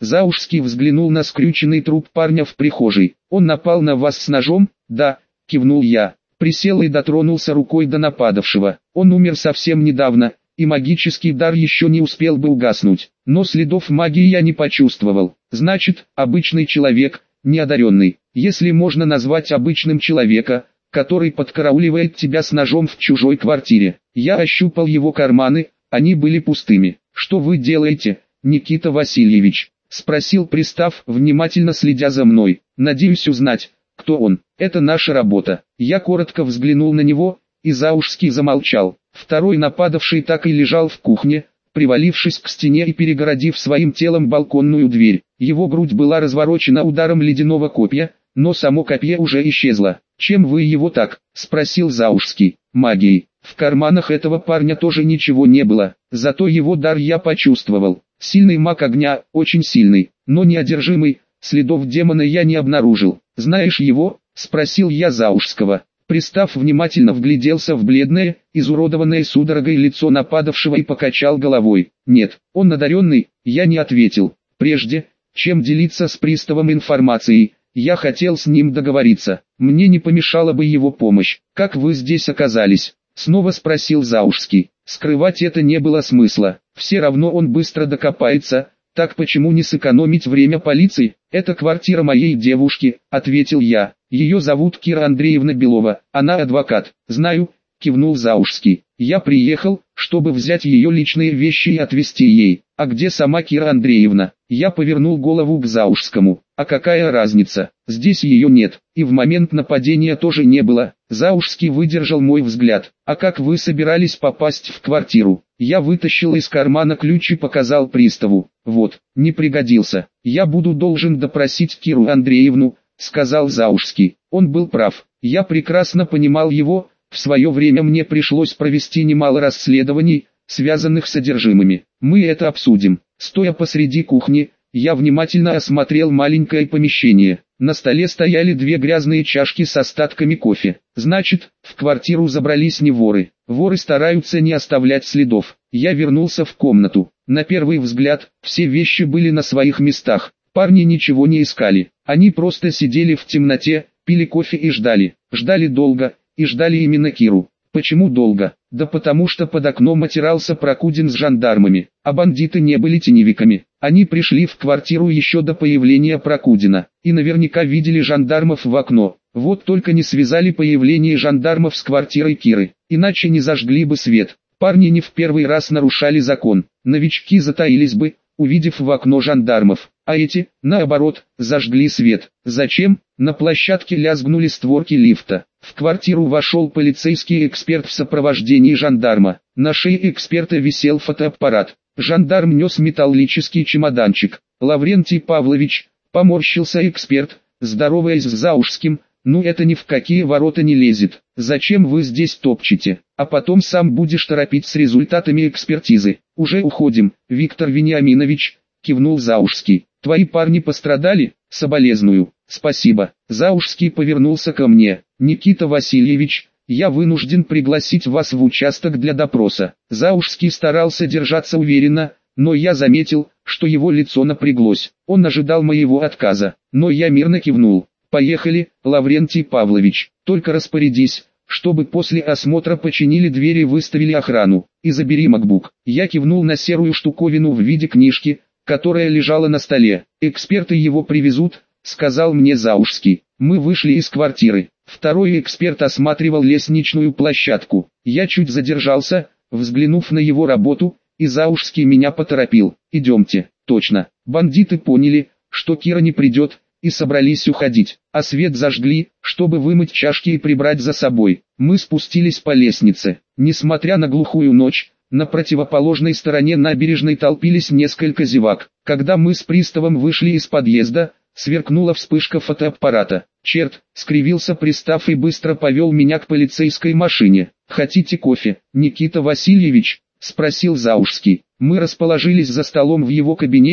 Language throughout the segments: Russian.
Заушский взглянул на скрюченный труп парня в прихожей. «Он напал на вас с ножом?» «Да», кивнул я. Присел и дотронулся рукой до нападавшего. Он умер совсем недавно, и магический дар еще не успел бы угаснуть. Но следов магии я не почувствовал. Значит, обычный человек, неодаренный. Если можно назвать обычным человека, который подкарауливает тебя с ножом в чужой квартире. Я ощупал его карманы, они были пустыми. «Что вы делаете, Никита Васильевич?» — спросил пристав, внимательно следя за мной. «Надеюсь узнать, кто он. Это наша работа». Я коротко взглянул на него, и Заушский замолчал. Второй нападавший так и лежал в кухне, привалившись к стене и перегородив своим телом балконную дверь. Его грудь была разворочена ударом ледяного копья, но само копье уже исчезло. «Чем вы его так?» — спросил Заушский. «Магией». В карманах этого парня тоже ничего не было, зато его дар я почувствовал. Сильный маг огня, очень сильный, но неодержимый, следов демона я не обнаружил. «Знаешь его?» — спросил я Заушского. Пристав внимательно вгляделся в бледное, изуродованное судорогой лицо нападавшего и покачал головой. «Нет, он одаренный», я не ответил. Прежде, чем делиться с приставом информацией, я хотел с ним договориться. Мне не помешала бы его помощь. «Как вы здесь оказались?» — снова спросил Заушский. Скрывать это не было смысла. Все равно он быстро докопается. Так почему не сэкономить время полиции? «Это квартира моей девушки», — ответил я. «Ее зовут Кира Андреевна Белова, она адвокат». «Знаю», — кивнул Заушский. «Я приехал, чтобы взять ее личные вещи и отвезти ей». «А где сама Кира Андреевна?» Я повернул голову к Заушскому. «А какая разница? Здесь ее нет, и в момент нападения тоже не было». Заушский выдержал мой взгляд. «А как вы собирались попасть в квартиру?» Я вытащил из кармана ключ и показал приставу. «Вот, не пригодился. Я буду должен допросить Киру Андреевну», — сказал Заушский. Он был прав. Я прекрасно понимал его. В свое время мне пришлось провести немало расследований, связанных с содержимыми. Мы это обсудим. Стоя посреди кухни, я внимательно осмотрел маленькое помещение. На столе стояли две грязные чашки с остатками кофе. Значит, в квартиру забрались не воры. Воры стараются не оставлять следов. Я вернулся в комнату. На первый взгляд, все вещи были на своих местах. Парни ничего не искали. Они просто сидели в темноте, пили кофе и ждали. Ждали долго, и ждали именно Киру. Почему долго? Да потому что под окном отирался Прокудин с жандармами, а бандиты не были теневиками. Они пришли в квартиру еще до появления Прокудина, и наверняка видели жандармов в окно. Вот только не связали появление жандармов с квартирой Киры, иначе не зажгли бы свет. Парни не в первый раз нарушали закон, новички затаились бы, увидев в окно жандармов, а эти, наоборот, зажгли свет. Зачем? На площадке лязгнули створки лифта. В квартиру вошел полицейский эксперт в сопровождении жандарма. На шее эксперта висел фотоаппарат. Жандарм нес металлический чемоданчик. «Лаврентий Павлович», — поморщился эксперт, здороваясь с Заушским, «ну это ни в какие ворота не лезет. Зачем вы здесь топчете? А потом сам будешь торопить с результатами экспертизы». «Уже уходим, Виктор Вениаминович», — кивнул Заушский. «Твои парни пострадали? Соболезную». «Спасибо». Заушский повернулся ко мне. «Никита Васильевич, я вынужден пригласить вас в участок для допроса». Заушский старался держаться уверенно, но я заметил, что его лицо напряглось. Он ожидал моего отказа, но я мирно кивнул. «Поехали, Лаврентий Павлович, только распорядись, чтобы после осмотра починили двери и выставили охрану, и забери MacBook». Я кивнул на серую штуковину в виде книжки, которая лежала на столе. «Эксперты его привезут», — сказал мне Заушский. Мы вышли из квартиры. Второй эксперт осматривал лестничную площадку. Я чуть задержался, взглянув на его работу, и Заушский меня поторопил. «Идемте». Точно. Бандиты поняли, что Кира не придет, и собрались уходить, а свет зажгли, чтобы вымыть чашки и прибрать за собой. Мы спустились по лестнице. Несмотря на глухую ночь, на противоположной стороне набережной толпились несколько зевак. Когда мы с приставом вышли из подъезда, сверкнула вспышка фотоаппарата. «Черт!» — скривился пристав и быстро повел меня к полицейской машине. «Хотите кофе, Никита Васильевич?» — спросил Заушский. Мы расположились за столом в его кабинете,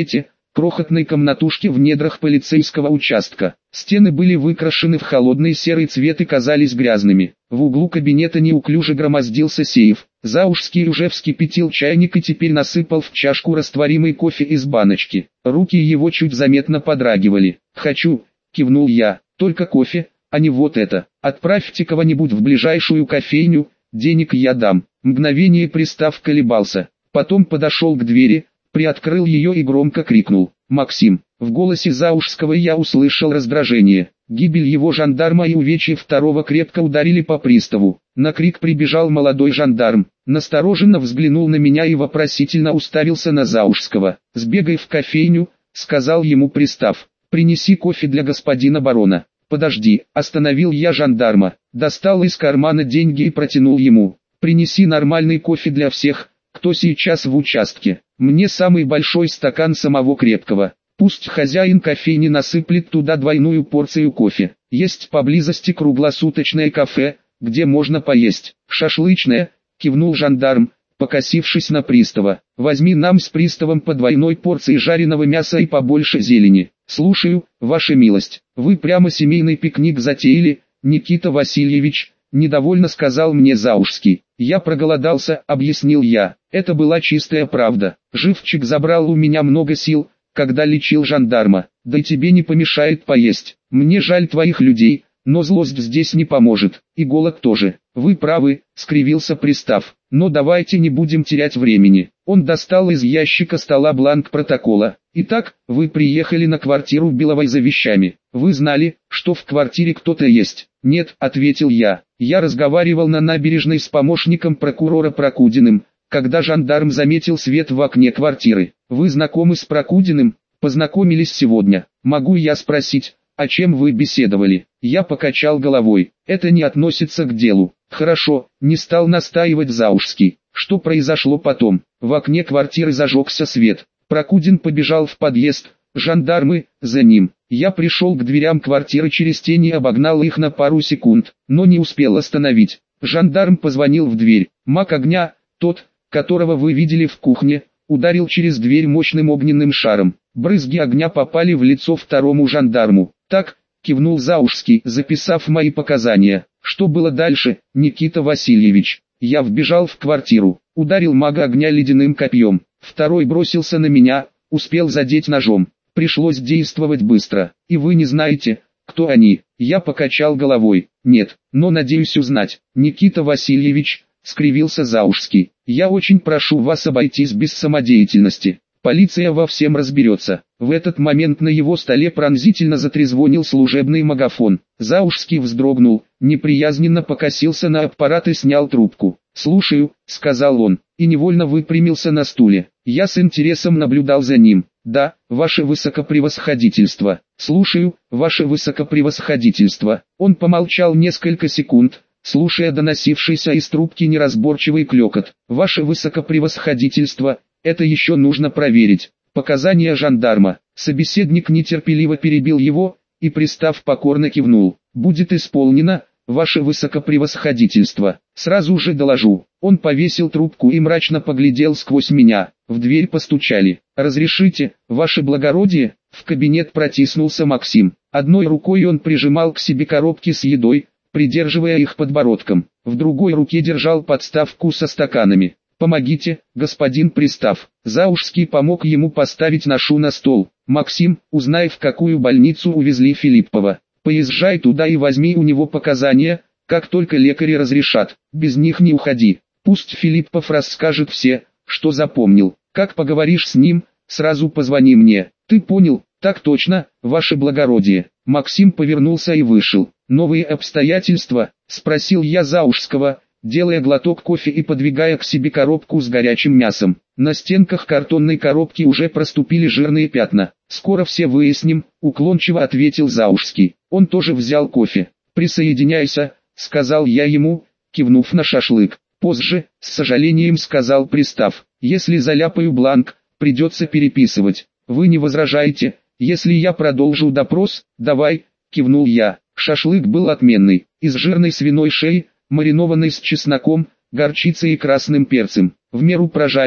крохотной комнатушке в недрах полицейского участка. Стены были выкрашены в холодный серый цвет и казались грязными. В углу кабинета неуклюже громоздился сейф. Заушский уже вскипятил чайник и теперь насыпал в чашку растворимый кофе из баночки. Руки его чуть заметно подрагивали. «Хочу», — кивнул я, — «только кофе, а не вот это. Отправьте кого-нибудь в ближайшую кофейню, денег я дам». Мгновение пристав колебался. Потом подошел к двери, приоткрыл ее и громко крикнул: «Максим!». В голосе Заушского я услышал раздражение. Гибель его жандарма и увечья второго крепко ударили по приставу. На крик прибежал молодой жандарм, настороженно взглянул на меня и вопросительно уставился на Заушского. «Сбегай в кофейню», — сказал ему пристав, — «принеси кофе для господина барона». «Подожди», — остановил я жандарма, достал из кармана деньги и протянул ему. «Принеси нормальный кофе для всех, кто сейчас в участке. Мне самый большой стакан самого крепкого. Пусть хозяин кофейни насыплет туда двойную порцию кофе. Есть поблизости круглосуточное кафе, где можно поесть». «Шашлычное», — кивнул жандарм, покосившись на пристава. «Возьми нам с приставом по двойной порции жареного мяса и побольше зелени». «Слушаю, ваша милость. Вы прямо семейный пикник затеяли, Никита Васильевич», — недовольно сказал мне Заушский. «Я проголодался», — объяснил я. Это была чистая правда. Живчик забрал у меня много сил, когда лечил жандарма. Да и тебе не помешает поесть. Мне жаль твоих людей, но злость здесь не поможет. И голод тоже. «Вы правы», — скривился пристав. «Но давайте не будем терять времени». Он достал из ящика стола бланк протокола. «Итак, вы приехали на квартиру Беловой за вещами. Вы знали, что в квартире кто-то есть?» «Нет», — ответил я. «Я разговаривал на набережной с помощником прокурора Прокудиным, когда жандарм заметил свет в окне квартиры». «Вы знакомы с Прокудиным?» «Познакомились сегодня. Могу я спросить, о чем вы беседовали?» Я покачал головой. «Это не относится к делу». «Хорошо», — не стал настаивать Заушский. «Что произошло потом?» В окне квартиры зажегся свет. Прокудин побежал в подъезд, жандармы за ним. Я пришел к дверям квартиры через тень и обогнал их на пару секунд, но не успел остановить. Жандарм позвонил в дверь. Маг огня, тот, которого вы видели в кухне, ударил через дверь мощным огненным шаром. Брызги огня попали в лицо второму жандарму. «Так», — кивнул Заушский, записав мои показания. «Что было дальше, Никита Васильевич?» «Я вбежал в квартиру, ударил мага огня ледяным копьем. Второй бросился на меня, успел задеть ножом. Пришлось действовать быстро. И вы не знаете, кто они?» Я покачал головой. «Нет, но надеюсь узнать». «Никита Васильевич», — скривился Заушский, — «я очень прошу вас обойтись без самодеятельности. Полиция во всем разберется». В этот момент на его столе пронзительно затрезвонил служебный магафон. Заушский вздрогнул, неприязненно покосился на аппарат и снял трубку. «Слушаю», — сказал он, и невольно выпрямился на стуле. Я с интересом наблюдал за ним. «Да, ваше высокопревосходительство». «Слушаю, ваше высокопревосходительство». Он помолчал несколько секунд, слушая доносившийся из трубки неразборчивый клёкот. «Ваше высокопревосходительство, это еще нужно проверить». Показания жандарма. Собеседник нетерпеливо перебил его, и пристав покорно кивнул. «Будет исполнено, ваше высокопревосходительство. Сразу же доложу». Он повесил трубку и мрачно поглядел сквозь меня. В дверь постучали. «Разрешите, ваше благородие?» В кабинет протиснулся Максим. Одной рукой он прижимал к себе коробки с едой, придерживая их подбородком. В другой руке держал подставку со стаканами. «Помогите, господин пристав». Заушский помог ему поставить ношу на стол. «Максим, узнай, в какую больницу увезли Филиппова. Поезжай туда и возьми у него показания, как только лекари разрешат. Без них не уходи. Пусть Филиппов расскажет все, что запомнил. Как поговоришь с ним, сразу позвони мне. Ты понял?» «Так точно, ваше благородие». Максим повернулся и вышел. «Новые обстоятельства?» — спросил я Заушского, делая глоток кофе и подвигая к себе коробку с горячим мясом. На стенках картонной коробки уже проступили жирные пятна. «Скоро все выясним», — уклончиво ответил Заушский. Он тоже взял кофе. «Присоединяйся», — сказал я ему, кивнув на шашлык. «Позже», — с сожалением сказал пристав. «Если заляпаю бланк, придется переписывать. Вы не возражаете, если я продолжу допрос?» «Давай», — кивнул я. Шашлык был отменный, из жирной свиной шеи, маринованный с чесноком, горчицей и красным перцем. В меру прожарен,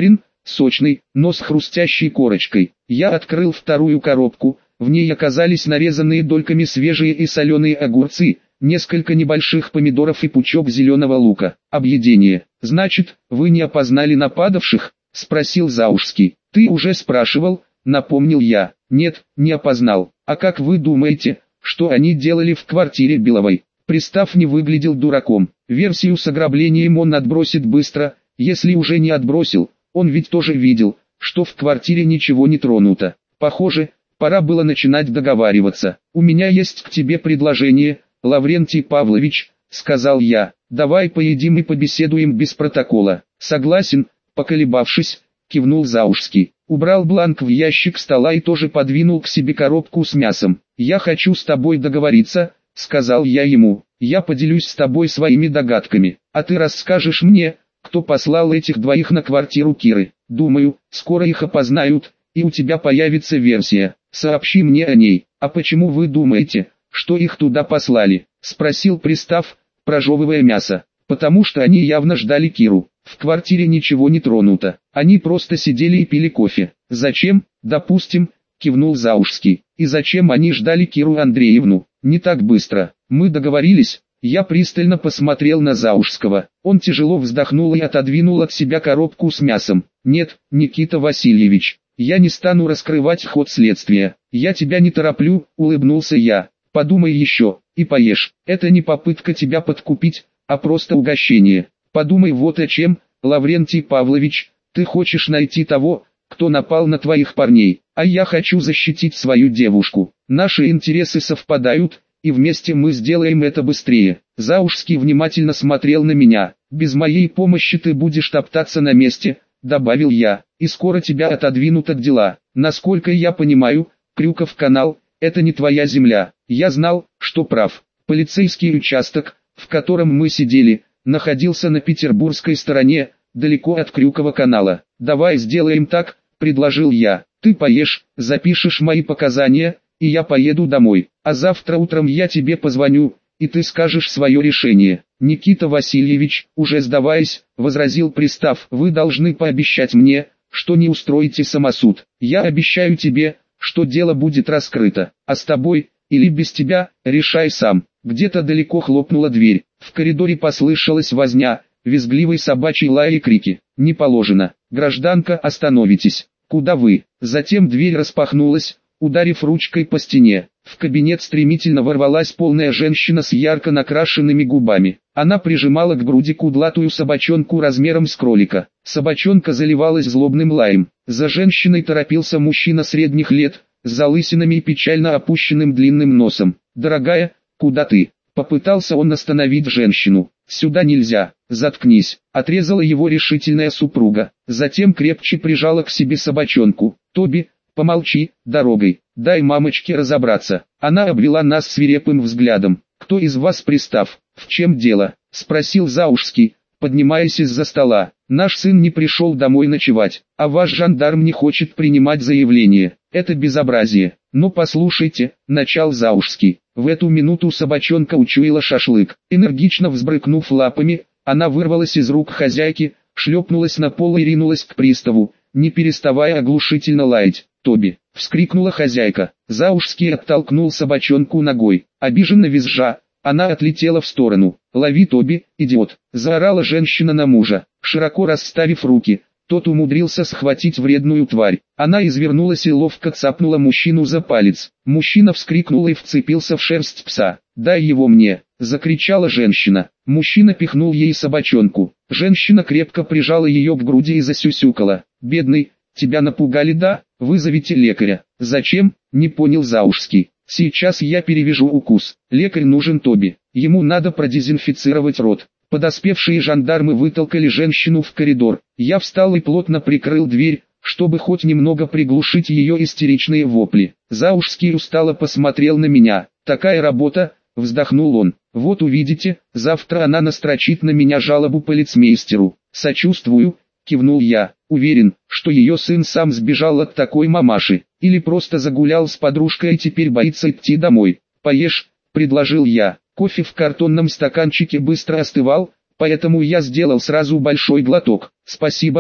сочный, но с хрустящей корочкой. Я открыл вторую коробку, в ней оказались нарезанные дольками свежие и соленые огурцы, несколько небольших помидоров и пучок зеленого лука. Объедение. «Значит, вы не опознали нападавших?» — спросил Заушский. «Ты уже спрашивал», — напомнил я. «Нет, не опознал. А как вы думаете, что они делали в квартире Беловой?» Пристав не выглядел дураком. Версию с ограблением он отбросит быстро, если уже не отбросил. Он ведь тоже видел, что в квартире ничего не тронуто. Похоже, пора было начинать договариваться. «У меня есть к тебе предложение, Лаврентий Павлович», — сказал я. «Давай поедим и побеседуем без протокола». «Согласен», — поколебавшись, кивнул Заушский. Убрал бланк в ящик стола и тоже подвинул к себе коробку с мясом. «Я хочу с тобой договориться», — сказал я ему. «Я поделюсь с тобой своими догадками, а ты расскажешь мне, кто послал этих двоих на квартиру Киры. Думаю, скоро их опознают, и у тебя появится версия. Сообщи мне о ней». «А почему вы думаете, что их туда послали?» — спросил пристав, прожевывая мясо. «Потому что они явно ждали Киру. В квартире ничего не тронуто. Они просто сидели и пили кофе». «Зачем, допустим?» — кивнул Заушский. «И зачем они ждали Киру Андреевну? Не так быстро. Мы договорились». Я пристально посмотрел на Заушского. Он тяжело вздохнул и отодвинул от себя коробку с мясом. «Нет, Никита Васильевич, я не стану раскрывать ход следствия. Я тебя не тороплю», — улыбнулся я. «Подумай еще, и поешь. Это не попытка тебя подкупить, а просто угощение. Подумай вот о чем, Лаврентий Павлович, ты хочешь найти того, кто напал на твоих парней, а я хочу защитить свою девушку. Наши интересы совпадают, и вместе мы сделаем это быстрее». Заушский внимательно смотрел на меня. «Без моей помощи ты будешь топтаться на месте», — добавил я, — «и скоро тебя отодвинут от дела. Насколько я понимаю, Крюков канал — это не твоя земля». Я знал, что прав. Полицейский участок, в котором мы сидели, находился на петербургской стороне, далеко от Крюкова канала. «Давай сделаем так», — предложил я. «Ты поешь, запишешь мои показания, и я поеду домой. А завтра утром я тебе позвоню, и ты скажешь свое решение». «Никита Васильевич, уже сдаваясь, возразил пристав, вы должны пообещать мне, что не устроите самосуд. Я обещаю тебе, что дело будет раскрыто, а с тобой, или без тебя, решай сам». Где-то далеко хлопнула дверь. В коридоре послышалась возня, визгливый собачий лай и крики. «Не положено. Гражданка, остановитесь. Куда вы?» Затем дверь распахнулась, ударив ручкой по стене. В кабинет стремительно ворвалась полная женщина с ярко накрашенными губами. Она прижимала к груди кудлатую собачонку размером с кролика. Собачонка заливалась злобным лаем. За женщиной торопился мужчина средних лет, с залысинами и печально опущенным длинным носом. «Дорогая, куда ты?» Попытался он остановить женщину. «Сюда нельзя, заткнись», — отрезала его решительная супруга. Затем крепче прижала к себе собачонку. «Тоби, помолчи, дорогой, дай мамочке разобраться». Она обвела нас свирепым взглядом. «Кто из вас пристав? В чем дело?» — спросил Заушский, поднимаясь из-за стола. «Наш сын не пришел домой ночевать, а ваш жандарм не хочет принимать заявление. Это безобразие». «Ну послушайте», — начал Заушский. В эту минуту собачонка учуяла шашлык. Энергично взбрыкнув лапами, она вырвалась из рук хозяйки, шлепнулась на пол и ринулась к приставу, не переставая оглушительно лаять. «Тоби!» — вскрикнула хозяйка. Заушский оттолкнул собачонку ногой. Обиженно визжа, она отлетела в сторону. «Лови, Тоби, идиот!» — заорала женщина на мужа. Широко расставив руки, тот умудрился схватить вредную тварь. Она извернулась и ловко цапнула мужчину за палец. Мужчина вскрикнул и вцепился в шерсть пса. «Дай его мне!» — закричала женщина. Мужчина пихнул ей собачонку. Женщина крепко прижала ее к груди и засюсюкала. «Бедный, тебя напугали, да? Вызовите лекаря». «Зачем?» — не понял Заушский. «Сейчас я перевяжу укус. Лекарь нужен Тоби. Ему надо продезинфицировать рот». Подоспевшие жандармы вытолкали женщину в коридор. Я встал и плотно прикрыл дверь, чтобы хоть немного приглушить ее истеричные вопли. Заушский устало посмотрел на меня. «Такая работа», — вздохнул он. «Вот увидите, завтра она настрочит на меня жалобу полицмейстеру». «Сочувствую», — кивнул я. «Уверен, что ее сын сам сбежал от такой мамаши, или просто загулял с подружкой и теперь боится идти домой». «Поешь», — предложил я. Кофе в картонном стаканчике быстро остывал, поэтому я сделал сразу большой глоток. «Спасибо», —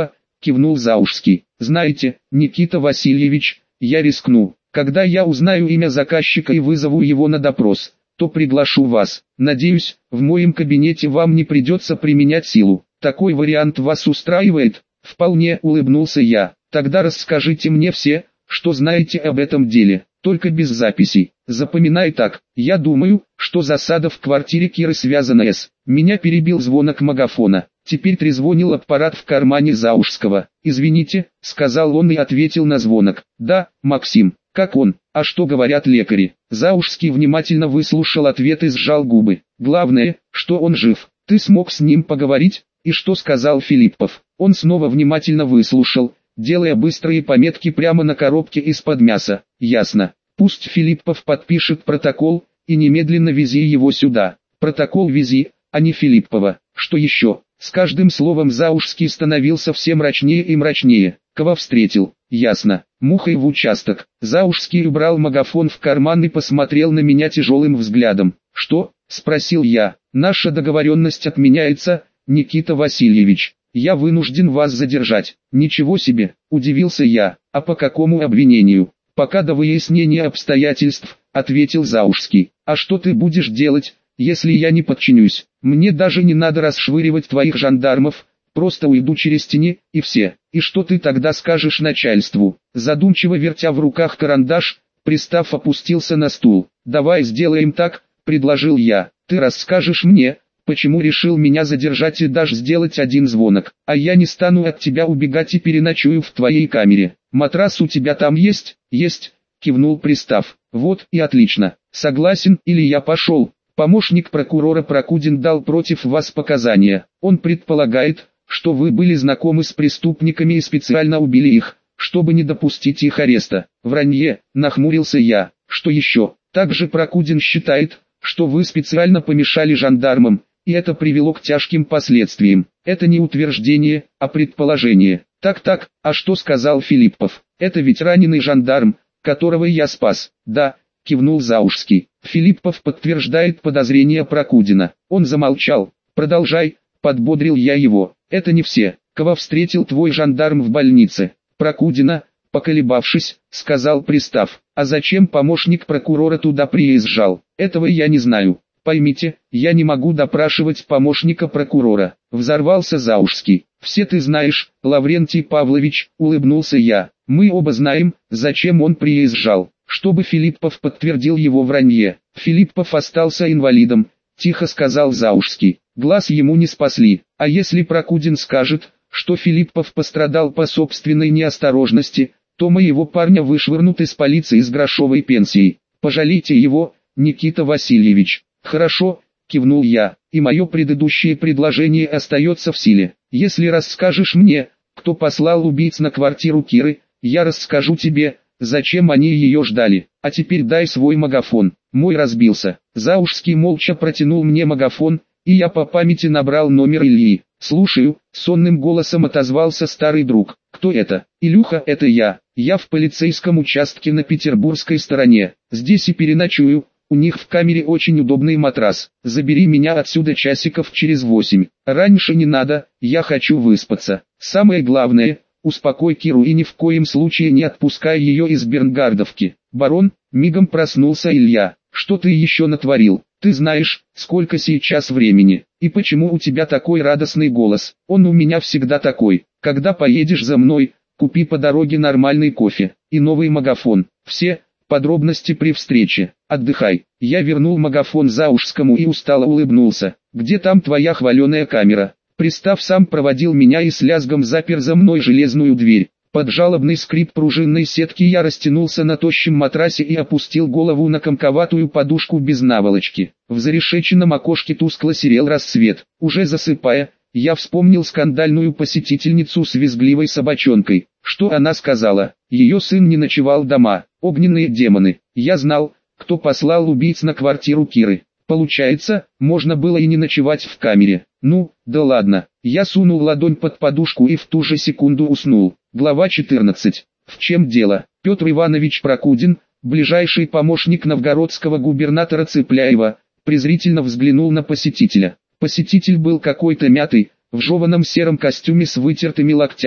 кивнул Заушский. Знаете, Никита Васильевич, я рискну. Когда я узнаю имя заказчика и вызову его на допрос, то приглашу вас. Надеюсь, в моем кабинете вам не придется применять силу. Такой вариант вас устраивает? Вполне, улыбнулся я. Тогда расскажите мне все, что знаете об этом деле, только без записей. Запоминай так. Я думаю, что засада в квартире Киры связана с... Меня перебил звонок магафона. Теперь трезвонил аппарат в кармане Заушского. «Извините», — сказал он и ответил на звонок. «Да, Максим, как он? А что говорят лекари?» Заушский внимательно выслушал ответ и сжал губы. «Главное, что он жив. Ты смог с ним поговорить?» «И что сказал Филиппов?» Он снова внимательно выслушал, делая быстрые пометки прямо на коробке из-под мяса. «Ясно. Пусть Филиппов подпишет протокол, и немедленно вези его сюда. Протокол вези, а не Филиппова. Что еще?» С каждым словом Заушский становился все мрачнее и мрачнее. «Кого встретил?» «Ясно. Мухой в участок». Заушский убрал магафон в карман и посмотрел на меня тяжелым взглядом. «Что?» – спросил я. «Наша договоренность отменяется, Никита Васильевич. Я вынужден вас задержать». «Ничего себе!» – удивился я. «А по какому обвинению?» «Пока до выяснения обстоятельств», – ответил Заушский. «А что ты будешь делать, если я не подчинюсь? Мне даже не надо расшвыривать твоих жандармов, просто уйду через тени, и все. И что ты тогда скажешь начальству?» Задумчиво вертя в руках карандаш, пристав опустился на стул. «Давай сделаем так», – предложил я. «Ты расскажешь мне, почему решил меня задержать и дашь сделать один звонок, а я не стану от тебя убегать и переночую в твоей камере. Матрас у тебя там есть?» «Есть», – кивнул пристав. «Вот и отлично. Согласен, или я пошел?» Помощник прокурора Прокудин дал против вас показания. Он предполагает, что вы были знакомы с преступниками и специально убили их, чтобы не допустить их ареста. Вранье, нахмурился я. Что еще? Также Прокудин считает, что вы специально помешали жандармам, и это привело к тяжким последствиям. Это не утверждение, а предположение. Так, а что сказал Филиппов? Это ведь раненый жандарм, которого я спас. Да, кивнул Заушский. Филиппов подтверждает подозрения Прокудина. Он замолчал. «Продолжай», — подбодрил я его. «Это не все. Кого встретил твой жандарм в больнице?» «Прокудина», — поколебавшись, сказал пристав. «А зачем помощник прокурора туда приезжал? Этого я не знаю. Поймите, я не могу допрашивать помощника прокурора». Взорвался Заушский. «Все ты знаешь, Лаврентий Павлович», — улыбнулся я. «Мы оба знаем, зачем он приезжал. Чтобы Филиппов подтвердил его вранье. Филиппов остался инвалидом», — тихо сказал Заушский. «Глаз ему не спасли. А если Прокудин скажет, что Филиппов пострадал по собственной неосторожности, то моего парня вышвырнут из полиции с грошовой пенсией. Пожалейте его, Никита Васильевич». «Хорошо», — кивнул я, — «и мое предыдущее предложение остается в силе. Если расскажешь мне, кто послал убийц на квартиру Киры, я расскажу тебе, зачем они ее ждали. А теперь дай свой магафон». Мой разбился. Заушский молча протянул мне магафон, и я по памяти набрал номер Ильи. «Слушаю», — сонным голосом отозвался старый друг. «Кто это?» «Илюха, это я. Я в полицейском участке на петербургской стороне. Здесь и переночую. У них в камере очень удобный матрас. Забери меня отсюда часиков через 8. Раньше не надо, я хочу выспаться. Самое главное, успокой Киру и ни в коем случае не отпускай ее из Бернгардовки». «Барон», — мигом проснулся Илья. «Что ты еще натворил? Ты знаешь, сколько сейчас времени, и почему у тебя такой радостный голос?» «Он у меня всегда такой. Когда поедешь за мной, купи по дороге нормальный кофе и новый магафон. Все подробности при встрече. Отдыхай». Я вернул магафон Заушскому и устало улыбнулся. «Где там твоя хваленая камера?» Пристав сам проводил меня и с лязгом запер за мной железную дверь. Под жалобный скрип пружинной сетки я растянулся на тощем матрасе и опустил голову на комковатую подушку без наволочки. В зарешеченном окошке тускло серел рассвет. Уже засыпая, я вспомнил скандальную посетительницу с визгливой собачонкой. Что она сказала? Ее сын не ночевал дома. Огненные демоны. Я знал, кто послал убийц на квартиру Киры. Получается, можно было и не ночевать в камере. Ну, да ладно. Я сунул ладонь под подушку и в ту же секунду уснул. Глава 14. В чем дело? Петр Иванович Прокудин, ближайший помощник новгородского губернатора Цыпляева, презрительно взглянул на посетителя. Посетитель был какой-то мятый, в жеваном сером костюме с вытертыми локтями.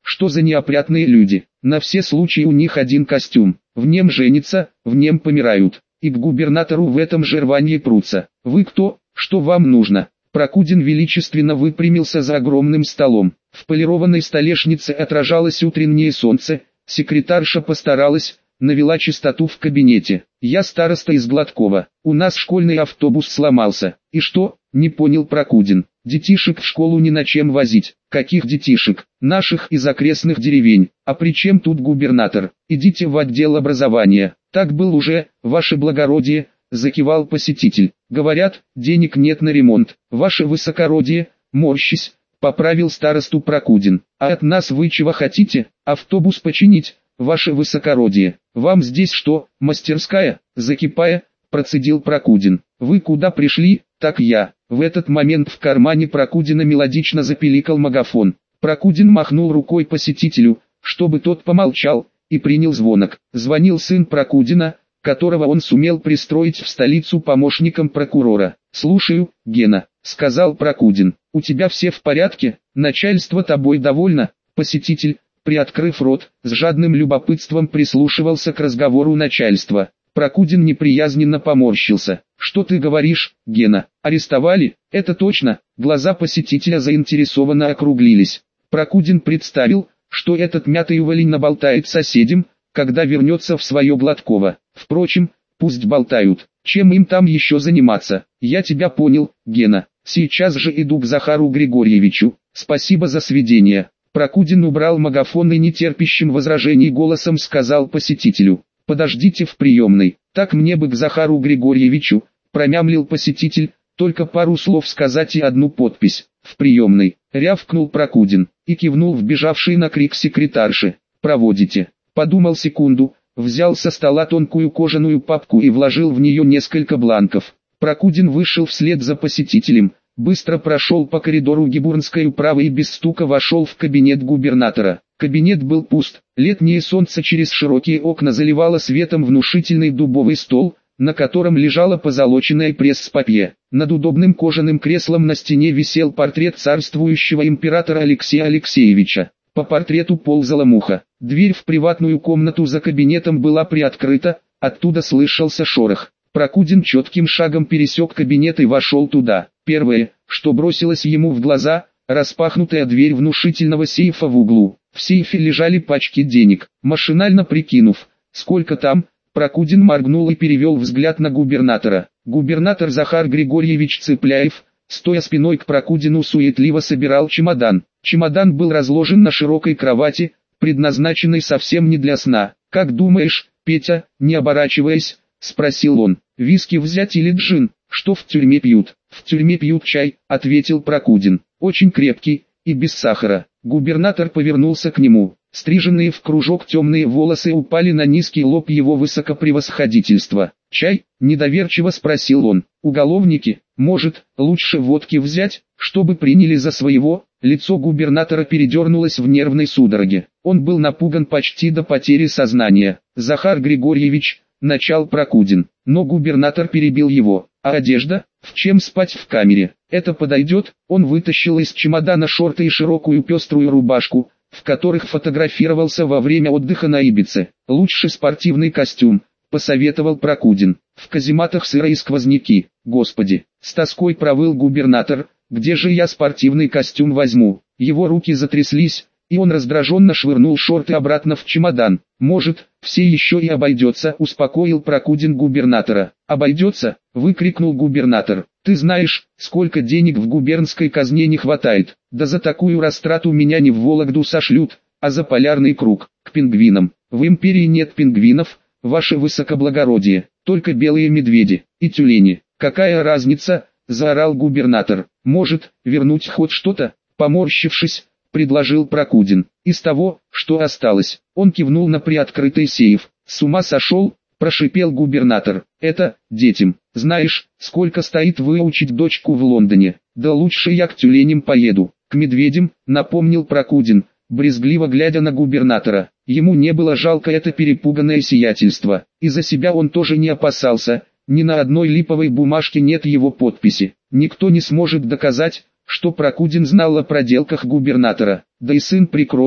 что за неопрятные люди. На все случаи у них один костюм. В нем женятся, в нем помирают. И к губернатору в этом же рванье прутся. Вы кто? Что вам нужно? Прокудин величественно выпрямился за огромным столом. В полированной столешнице отражалось утреннее солнце. Секретарша постаралась, навела чистоту в кабинете. Я староста из Гладкова. У нас школьный автобус сломался. И что? Не понял Прокудин. Детишек в школу ни на чем возить. Каких детишек? Наших из окрестных деревень. А при чем тут губернатор? Идите в отдел образования. Так был уже, ваше благородие, закивал посетитель. Говорят, денег нет на ремонт. Ваше высокородие, морщись, поправил старосту Прокудин. А от нас вы чего хотите? Автобус починить, ваше высокородие. Вам здесь что, мастерская? Закипая, процедил Прокудин. Вы куда пришли? Так я. В этот момент в кармане Прокудина мелодично запиликал магафон. Прокудин махнул рукой посетителю, чтобы тот помолчал, и принял звонок. Звонил сын Прокудина, которого он сумел пристроить в столицу помощником прокурора. «Слушаю, Гена», — сказал Прокудин. «У тебя все в порядке? Начальство тобой довольно?» Посетитель, приоткрыв рот, с жадным любопытством прислушивался к разговору начальства. Прокудин неприязненно поморщился. «Что ты говоришь, Гена? Арестовали? Это точно?» Глаза посетителя заинтересованно округлились. Прокудин представил, что этот мятый уволень наболтает соседям, когда вернется в свое Гладково. Впрочем, пусть болтают. Чем им там еще заниматься? Я тебя понял, Гена. Сейчас же иду к Захару Григорьевичу. Спасибо за сведения. Прокудин убрал магафон и нетерпящим возражений голосом сказал посетителю. «Подождите в приемной, так мне бы к Захару Григорьевичу», промямлил посетитель, «только пару слов сказать и одну подпись». «В приемной», рявкнул Прокудин, и кивнул вбежавший на крик секретарши. «Проводите». Подумал секунду, взял со стола тонкую кожаную папку и вложил в нее несколько бланков. Прокудин вышел вслед за посетителем, быстро прошел по коридору Гибурнской управы и без стука вошел в кабинет губернатора. Кабинет был пуст, летнее солнце через широкие окна заливало светом внушительный дубовый стол, на котором лежала позолоченная пресс-папье. Над удобным кожаным креслом на стене висел портрет царствующего императора Алексея Алексеевича. По портрету ползала муха. Дверь в приватную комнату за кабинетом была приоткрыта, оттуда слышался шорох. Прокудин четким шагом пересек кабинет и вошел туда. Первое, что бросилось ему в глаза, распахнутая дверь внушительного сейфа в углу. В сейфе лежали пачки денег. Машинально прикинув, сколько там, Прокудин моргнул и перевел взгляд на губернатора. Губернатор Захар Григорьевич Цыпляев, стоя спиной к Прокудину, суетливо собирал чемодан. Чемодан был разложен на широкой кровати, предназначенной совсем не для сна. «Как думаешь, Петя?» — не оборачиваясь, спросил он. «Виски взять или джин? Что в тюрьме пьют?» «В тюрьме пьют чай», — ответил Прокудин. «Очень крепкий и без сахара». Губернатор повернулся к нему. Стриженные в кружок темные волосы упали на низкий лоб его высокопревосходительства. «Чай?» — недоверчиво спросил он. «Уголовники? Может, лучше водки взять, чтобы приняли за своего?» Лицо губернатора передернулось в нервной судороге. Он был напуган почти до потери сознания. «Захар Григорьевич», — начал Прокудин, но губернатор перебил его. «А одежда? В чем спать в камере? Это подойдет?» Он вытащил из чемодана шорты и широкую пеструю рубашку, в которых фотографировался во время отдыха на Ибице. «Лучше спортивный костюм», — посоветовал Прокудин. «В казематах сыро и сквозняки». «Господи!» — с тоской провыл губернатор. «Где же я спортивный костюм возьму?» Его руки затряслись, и он раздраженно швырнул шорты обратно в чемодан. «Может, все еще и обойдется», — успокоил Прокудин губернатора. «Обойдется?» — выкрикнул губернатор. «Ты знаешь, сколько денег в губернской казне не хватает. Да за такую растрату меня не в Вологду сошлют, а за полярный круг, к пингвинам. В империи нет пингвинов, ваше высокоблагородие, только белые медведи и тюлени. Какая разница?» — заорал губернатор. «Может, вернуть хоть что-то?» Поморщившись, предложил Прокудин. «Из того, что осталось». Он кивнул на приоткрытый сейф. «С ума сошел?» — прошипел губернатор. «Это, детям. Знаешь, сколько стоит выучить дочку в Лондоне? Да лучше я к тюленям поеду». «К медведям», — напомнил Прокудин, брезгливо глядя на губернатора. Ему не было жалко это перепуганное сиятельство. И за себя он тоже не опасался. Ни на одной липовой бумажке нет его подписи. Никто не сможет доказать, что Прокудин знал о проделках губернатора. Да и сын прикроет,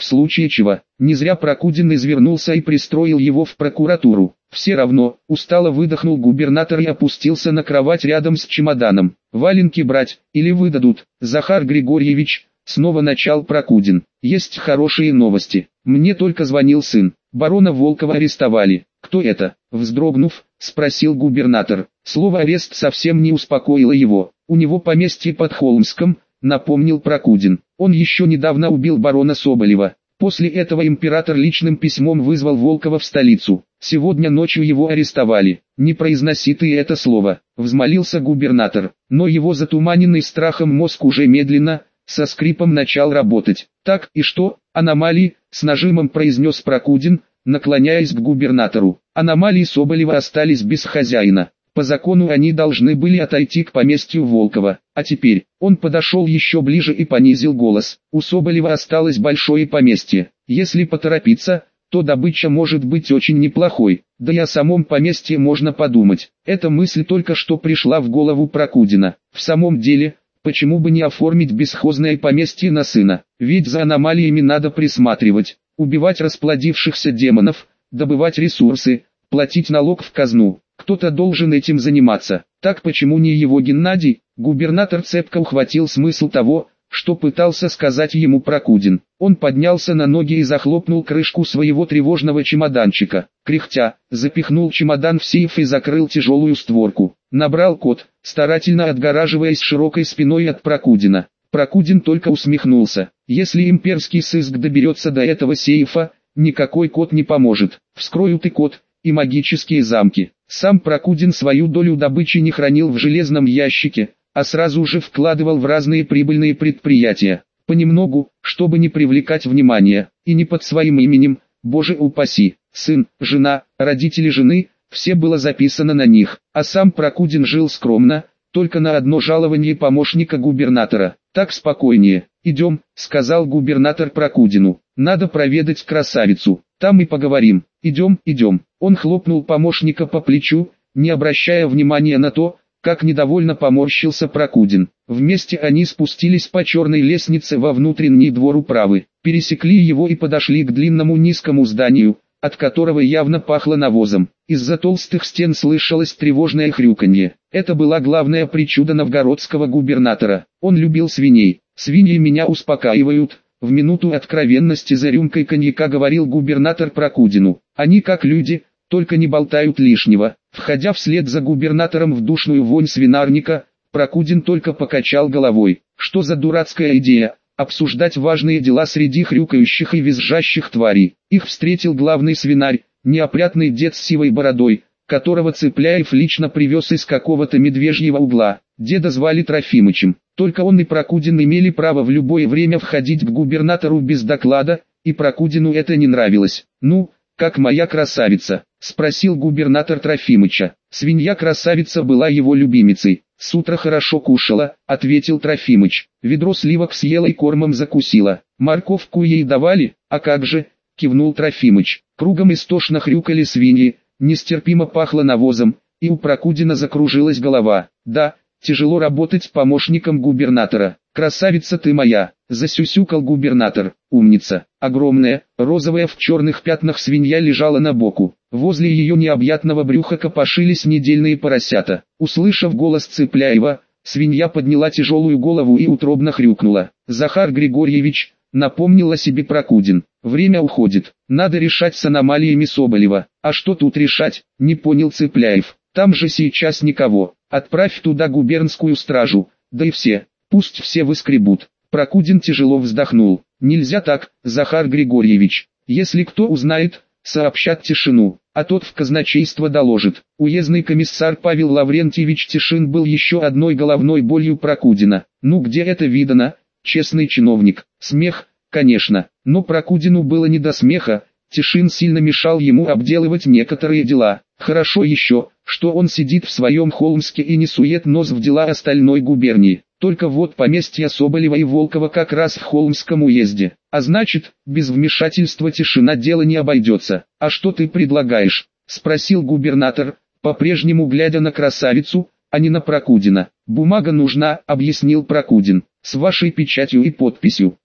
в случае чего. Не зря Прокудин извернулся и пристроил его в прокуратуру. Все равно, устало выдохнул губернатор и опустился на кровать рядом с чемоданом. Валенки брать, или выдадут, Захар Григорьевич, снова начал Прокудин. Есть хорошие новости. Мне только звонил сын. Барона Волкова арестовали. Кто это? Вздрогнув, спросил губернатор. Слово «арест» совсем не успокоило его. У него поместье под Холмском, напомнил Прокудин. Он еще недавно убил барона Соболева. После этого император личным письмом вызвал Волкова в столицу. Сегодня ночью его арестовали. Не произноси ты это слово, взмолился губернатор. Но его затуманенный страхом мозг уже медленно, со скрипом начал работать. Так и что, аномалии, с нажимом произнес Прокудин, наклоняясь к губернатору. Аномалии Соболева остались без хозяина. По закону они должны были отойти к поместью Волкова. А теперь, он подошел еще ближе и понизил голос. У Соболева осталось большое поместье. Если поторопиться, то добыча может быть очень неплохой. Да и о самом поместье можно подумать. Эта мысль только что пришла в голову Прокудина. В самом деле, почему бы не оформить бесхозное поместье на сына? Ведь за аномалиями надо присматривать, убивать расплодившихся демонов, добывать ресурсы, платить налог в казну. Кто-то должен этим заниматься. Так почему не его Геннадий? Губернатор цепко ухватил смысл того, что пытался сказать ему Прокудин. Он поднялся на ноги и захлопнул крышку своего тревожного чемоданчика. Кряхтя, запихнул чемодан в сейф и закрыл тяжелую створку. Набрал код, старательно отгораживаясь широкой спиной от Прокудина. Прокудин только усмехнулся. Если имперский сыск доберется до этого сейфа, никакой код не поможет. Вскроют и код, и магические замки. Сам Прокудин свою долю добычи не хранил в железном ящике, а сразу же вкладывал в разные прибыльные предприятия. Понемногу, чтобы не привлекать внимания, и не под своим именем, боже упаси. Сын, жена, родители жены, все было записано на них. А сам Прокудин жил скромно, только на одно жалование помощника губернатора. Так спокойнее. «Идем», — сказал губернатор Прокудину. «Надо проведать красавицу, там и поговорим». «Идем, идем». Он хлопнул помощника по плечу, не обращая внимания на то, как недовольно поморщился Прокудин. Вместе они спустились по черной лестнице во внутренний двор управы, пересекли его и подошли к длинному низкому зданию, от которого явно пахло навозом. Из-за толстых стен слышалось тревожное хрюканье. Это была главная причуда новгородского губернатора. Он любил свиней. «Свиньи меня успокаивают», — в минуту откровенности за рюмкой коньяка говорил губернатор Прокудину. «Они как люди, только не болтают лишнего». Входя вслед за губернатором в душную вонь свинарника, Прокудин только покачал головой. Что за дурацкая идея, обсуждать важные дела среди хрюкающих и визжащих тварей. Их встретил главный свинарь, неопрятный дед с сивой бородой, которого Цепляев лично привез из какого-то медвежьего угла. Деда звали Трофимычем. Только он и Прокудин имели право в любое время входить к губернатору без доклада, и Прокудину это не нравилось. «Ну, как моя красавица?» — спросил губернатор Трофимыча. Свинья-красавица была его любимицей. «С утра хорошо кушала», — ответил Трофимыч. «Ведро сливок съела и кормом закусила. Морковку ей давали?» «А как же?» — кивнул Трофимыч. Кругом истошно хрюкали свиньи, нестерпимо пахло навозом, и у Прокудина закружилась голова. «Да, тяжело работать помощником губернатора. Красавица ты моя», — засюсюкал губернатор. «Умница». Огромная, розовая в черных пятнах свинья лежала на боку. Возле ее необъятного брюха копошились недельные поросята. Услышав голос Цепляева, свинья подняла тяжелую голову и утробно хрюкнула. «Захар Григорьевич», — напомнил о себе Прокудин, — «время уходит. Надо решать с аномалиями Соболева». «А что тут решать?» — не понял Цепляев. «Там же сейчас никого. Отправь туда губернскую стражу, да и все. Пусть все выскребут». Прокудин тяжело вздохнул. «Нельзя так, Захар Григорьевич. Если кто узнает, сообщат Тишину, а тот в казначейство доложит». Уездный комиссар Павел Лаврентьевич Тишин был еще одной головной болью Прокудина. Ну где это видано? Честный чиновник. Смех, конечно, но Прокудину было не до смеха. Тишин сильно мешал ему обделывать некоторые дела. Хорошо еще, что он сидит в своем Холмске и не сует нос в дела остальной губернии. Только вот поместья Соболева и Волкова как раз в Холмском уезде. А значит, без вмешательства Тишина дело не обойдется. «А что ты предлагаешь?» — спросил губернатор, по-прежнему глядя на красавицу, а не на Прокудина. «Бумага нужна», — объяснил Прокудин, — «с вашей печатью и подписью.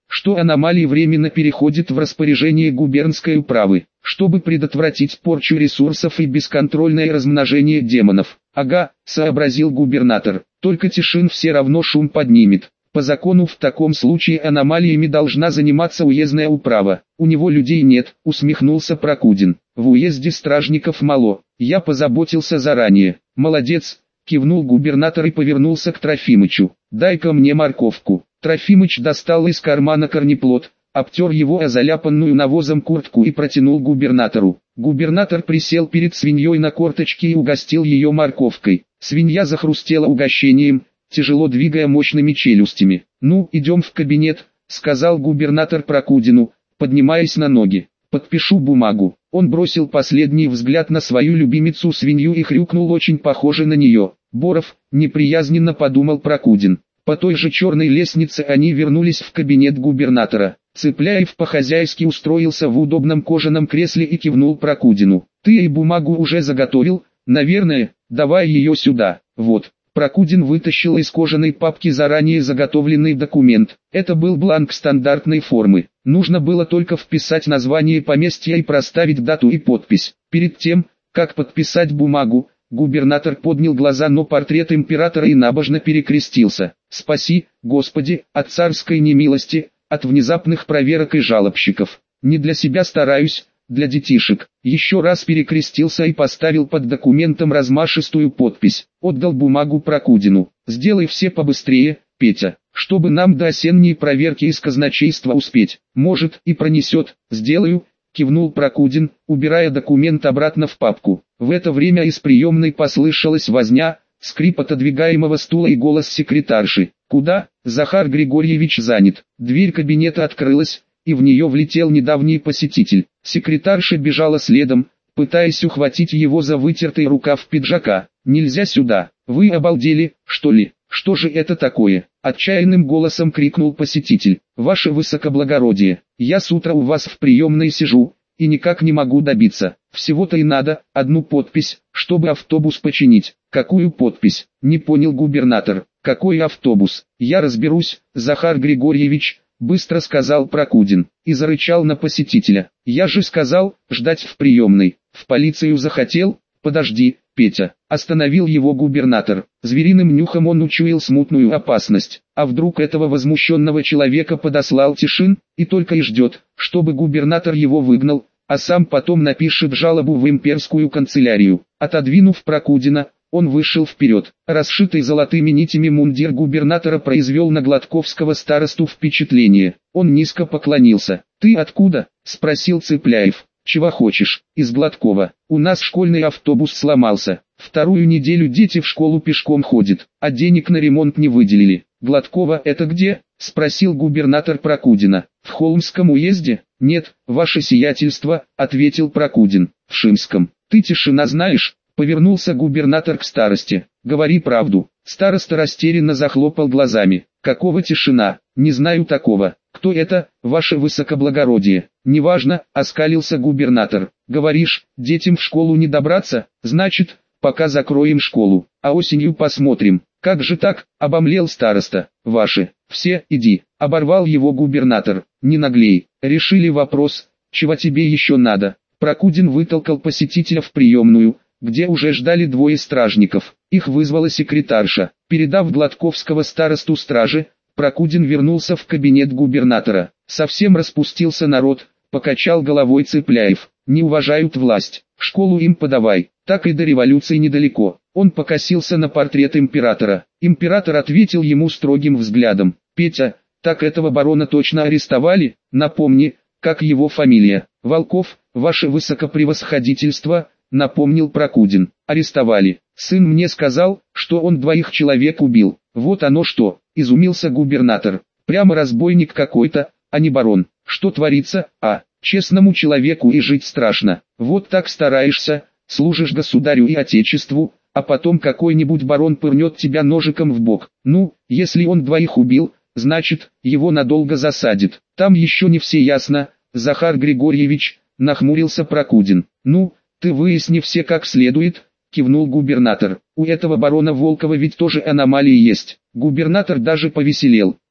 что аномалии временно переходят в распоряжение губернской управы, чтобы предотвратить порчу ресурсов и бесконтрольное размножение демонов. Ага, сообразил губернатор, только Тишин все равно шум поднимет. По закону в таком случае аномалиями должна заниматься уездная управа. У него людей нет, усмехнулся Прокудин. В уезде стражников мало, я позаботился заранее. Молодец, кивнул губернатор и повернулся к Трофимычу. Дай-ка мне морковку. Трофимыч достал из кармана корнеплод, обтер его о заляпанную навозом куртку и протянул губернатору. Губернатор присел перед свиньей на корточки и угостил ее морковкой. Свинья захрустела угощением, тяжело двигая мощными челюстями. «Ну, идем в кабинет», — сказал губернатор Прокудину, поднимаясь на ноги. «Подпишу бумагу». Он бросил последний взгляд на свою любимицу-свинью и хрюкнул, очень похоже на нее. «Боров», — неприязненно подумал Прокудин. По той же черной лестнице они вернулись в кабинет губернатора. Цыпляев по-хозяйски устроился в удобном кожаном кресле и кивнул Прокудину. «Ты и бумагу уже заготовил, наверное, давай ее сюда, вот». Прокудин вытащил из кожаной папки заранее заготовленный документ. Это был бланк стандартной формы. Нужно было только вписать название поместья и проставить дату и подпись. Перед тем, как подписать бумагу, губернатор поднял глаза на портрет императора и набожно перекрестился. «Спаси, Господи, от царской немилости, от внезапных проверок и жалобщиков. Не для себя стараюсь, для детишек». Еще раз перекрестился и поставил под документом размашистую подпись. Отдал бумагу Прокудину. «Сделай все побыстрее, Петя, чтобы нам до осенней проверки из казначейства успеть. Может, и пронесет». «Сделаю», кивнул Прокудин, убирая документ обратно в папку. В это время из приемной послышалась возня, скрип отодвигаемого стула и голос секретарши. «Куда? Захар Григорьевич занят». Дверь кабинета открылась, и в нее влетел недавний посетитель. Секретарша бежала следом, пытаясь ухватить его за вытертый рукав пиджака. «Нельзя сюда! Вы обалдели, что ли? Что же это такое?» Отчаянным голосом крикнул посетитель. «Ваше высокоблагородие, я с утра у вас в приемной сижу, и никак не могу добиться. Всего-то и надо, одну подпись, чтобы автобус починить». «Какую подпись?» — не понял губернатор. «Какой автобус? Я разберусь, Захар Григорьевич», — быстро сказал Прокудин, и зарычал на посетителя. «Я же сказал, ждать в приемной. В полицию захотел? Подожди, Петя». Остановил его губернатор. Звериным нюхом он учуял смутную опасность. А вдруг этого возмущенного человека подослал Тишин, и только и ждет, чтобы губернатор его выгнал, а сам потом напишет жалобу в имперскую канцелярию. Отодвинув Прокудина, он вышел вперед. Расшитый золотыми нитями мундир губернатора произвел на Гладковского старосту впечатление. Он низко поклонился. «Ты откуда?» — спросил Цыпляев. «Чего хочешь?» «Из Гладкова. У нас школьный автобус сломался. Вторую неделю дети в школу пешком ходят, а денег на ремонт не выделили». «Гладкова это где?» — спросил губернатор Прокудина. «В Холмском уезде?» «Нет, ваше сиятельство», — ответил Прокудин. «В Шимском. Ты Тишина знаешь?» Повернулся губернатор к старосте. «Говори правду». Староста растерянно захлопал глазами. «Какого Тишина? Не знаю такого. Кто это, ваше высокоблагородие?» «Неважно», — оскалился губернатор. «Говоришь, детям в школу не добраться? Значит, пока закроем школу, а осенью посмотрим». «Как же так?» — обомлел староста. «Ваши, все, иди», — оборвал его губернатор. «Не наглей, решили вопрос, чего тебе еще надо?» Прокудин вытолкал посетителя в приемную, где уже ждали двое стражников. Их вызвала секретарша. Передав Гладковского старосту стражи, Прокудин вернулся в кабинет губернатора. «Совсем распустился народ», — покачал головой Цыпляев. «Не уважают власть. Школу им подавай, так и до революции недалеко». Он покосился на портрет императора. Император ответил ему строгим взглядом. «Петя, так этого барона точно арестовали? Напомни, как его фамилия?» «Волков, ваше высокопревосходительство», — напомнил Прокудин. «Арестовали. Сын мне сказал, что он 2 человек убил». «Вот оно что», — изумился губернатор. «Прямо разбойник какой-то, а не барон. Что творится, а? Честному человеку и жить страшно. Вот так стараешься, служишь государю и отечеству, а потом какой-нибудь барон пырнет тебя ножиком в бок. Ну, если он 2 убил, значит, его надолго засадит. Там еще не все ясно, Захар Григорьевич», — нахмурился Прокудин. «Ну, ты выясни все как следует», — кивнул губернатор. «У этого барона Волкова ведь тоже аномалии есть». Губернатор даже повеселел.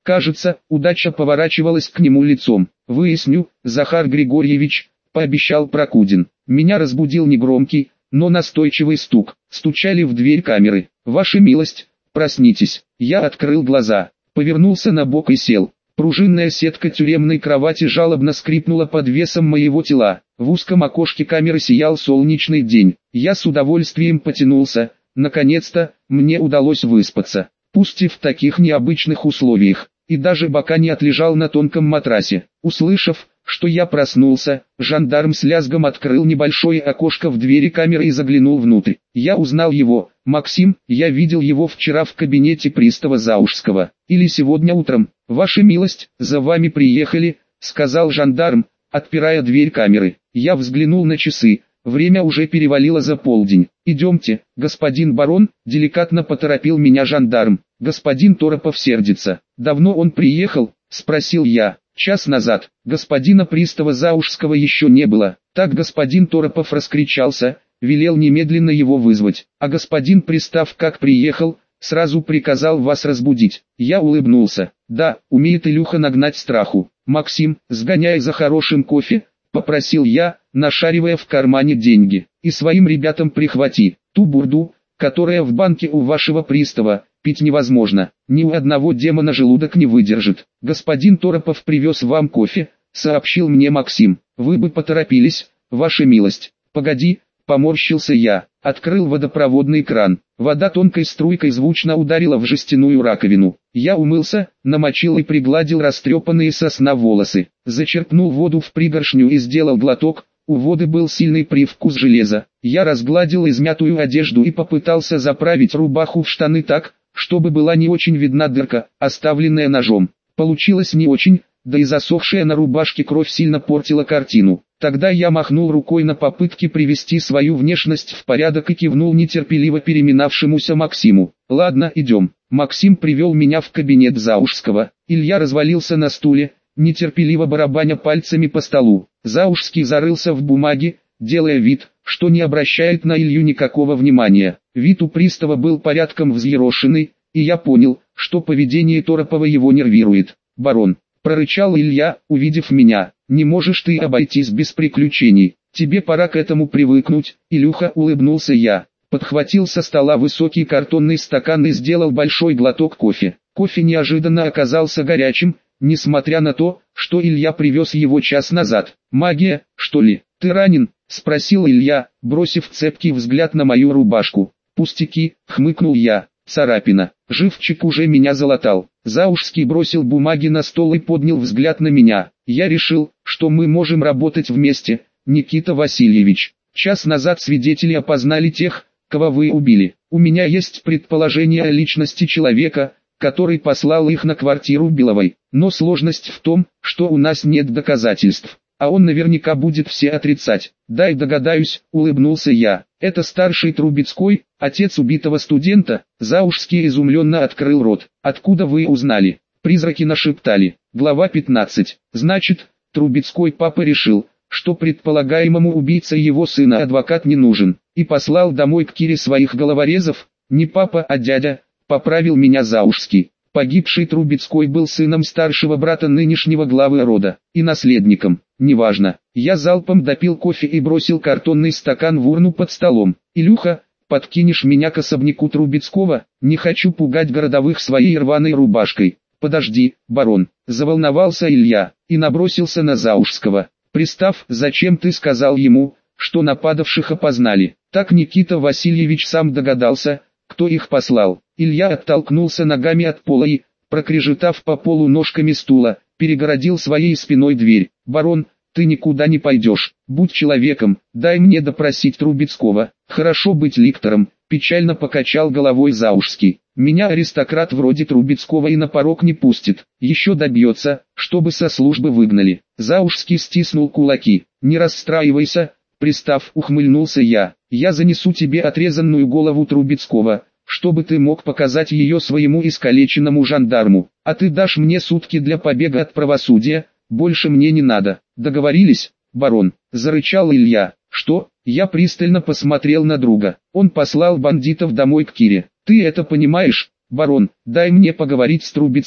Кажется, удача поворачивалась к нему лицом. «Выясню, Захар Григорьевич», — пообещал Прокудин. Меня разбудил негромкий, но настойчивый стук. Стучали в дверь камеры. «Ваша милость, проснитесь». Я открыл глаза, повернулся на бок и сел. Пружинная сетка тюремной кровати жалобно скрипнула под весом моего тела. В узком окошке камеры сиял солнечный день. Я с удовольствием потянулся. Наконец-то, мне удалось выспаться. Пусть и в таких необычных условиях. И даже бока не отлежал на тонком матрасе. Услышав, что я проснулся, жандарм с лязгом открыл небольшое окошко в двери камеры и заглянул внутрь. Я узнал его. «Максим, я видел его вчера в кабинете пристава Заушского. Или сегодня утром. Ваша милость, за вами приехали», — сказал жандарм, отпирая дверь камеры. Я взглянул на часы. Время уже перевалило за полдень. «Идемте, господин барон», — деликатно поторопил меня жандарм. «Господин Торопов сердится». «Давно он приехал?» — спросил я. «Час назад. Господина пристава Заушского еще не было». Так господин Торопов раскричался, велел немедленно его вызвать. А господин пристав как приехал, сразу приказал вас разбудить. Я улыбнулся. «Да, умеет Илюха нагнать страху». «Максим, сгоняй за хорошим кофе», — попросил я, нашаривая в кармане деньги. «И своим ребятам прихвати. Ту бурду, которая в банке у вашего пристава, пить невозможно. Ни у одного демона желудок не выдержит. Господин Торопов привез вам кофе», — сообщил мне Максим. «Вы бы поторопились, ваша милость». «Погоди», — поморщился я. Открыл водопроводный кран. Вода тонкой струйкой звучно ударила в жестяную раковину. Я умылся, намочил и пригладил растрепанные со сна волосы. Зачерпнул воду в пригоршню и сделал глоток. У воды был сильный привкус железа. Я разгладил измятую одежду и попытался заправить рубаху в штаны так, чтобы была не очень видна дырка, оставленная ножом. Получилось не очень, да и засохшая на рубашке кровь сильно портила картину. Тогда я махнул рукой на попытки привести свою внешность в порядок и кивнул нетерпеливо переминавшемуся Максиму. «Ладно, идем». Максим привел меня в кабинет Заушского. Илья развалился на стуле, нетерпеливо барабаня пальцами по столу. Заушский зарылся в бумаге, делая вид, что не обращает на Илью никакого внимания. Вид у пристава был порядком взъерошенный, и я понял, что поведение Торопова его нервирует. «Барон», — прорычал Илья, увидев меня, — «не можешь ты обойтись без приключений. Тебе пора к этому привыкнуть». «Илюха», — улыбнулся я, подхватил со стола высокий картонный стакан и сделал большой глоток кофе. Кофе неожиданно оказался горячим, несмотря на то, что Илья привез его час назад. «Магия, что ли? Ты ранен?» — спросил Илья, бросив цепкий взгляд на мою рубашку. «Пустяки», — хмыкнул я, — «царапина. Живчик уже меня залатал». Заушский бросил бумаги на стол и поднял взгляд на меня. «Я решил, что мы можем работать вместе, Никита Васильевич. Час назад свидетели опознали тех, кого вы убили. У меня есть предположение о личности человека, который послал их на квартиру Беловой. Но сложность в том, что у нас нет доказательств. А он наверняка будет все отрицать». «Дай догадаюсь», — улыбнулся я. «Это старший Трубецкой, отец убитого студента?» Заушский изумленно открыл рот. «Откуда вы узнали?» «Призраки нашептали». Глава 15. «Значит, Трубецкой папа решил, что предполагаемому убийце его сына адвокат не нужен, и послал домой к Кире своих головорезов?» «Не папа, а дядя», — поправил меня Заушский. Погибший Трубецкой был сыном старшего брата нынешнего главы рода, и наследником. «Неважно». Я залпом допил кофе и бросил картонный стакан в урну под столом. «Илюха, подкинешь меня к особняку Трубецкого? Не хочу пугать городовых своей рваной рубашкой». «Подожди, барон», — заволновался Илья, и набросился на Заушского. «Пристав, зачем ты сказал ему, что нападавших опознали?» Так Никита Васильевич сам догадался, кто их послал. Илья оттолкнулся ногами от пола и, прокрежетав по полу ножками стула, перегородил своей спиной дверь. «Барон, ты никуда не пойдешь. Будь человеком, дай мне допросить Трубецкого». «Хорошо быть ликтором», — печально покачал головой Заушский. «Меня аристократ вроде Трубецкого и на порог не пустит. Еще добьется, чтобы со службы выгнали». Заушский стиснул кулаки. «Не расстраивайся, пристав», — ухмыльнулся я. «Я занесу тебе отрезанную голову Трубецкого, чтобы ты мог показать ее своему искалеченному жандарму. А ты дашь мне сутки для побега от правосудия, больше мне не надо. Договорились, барон?» — зарычал Илья. «Что?» — я пристально посмотрел на друга. «Он послал бандитов домой к Кире. Ты это понимаешь, барон? Дай мне поговорить с Трубецким».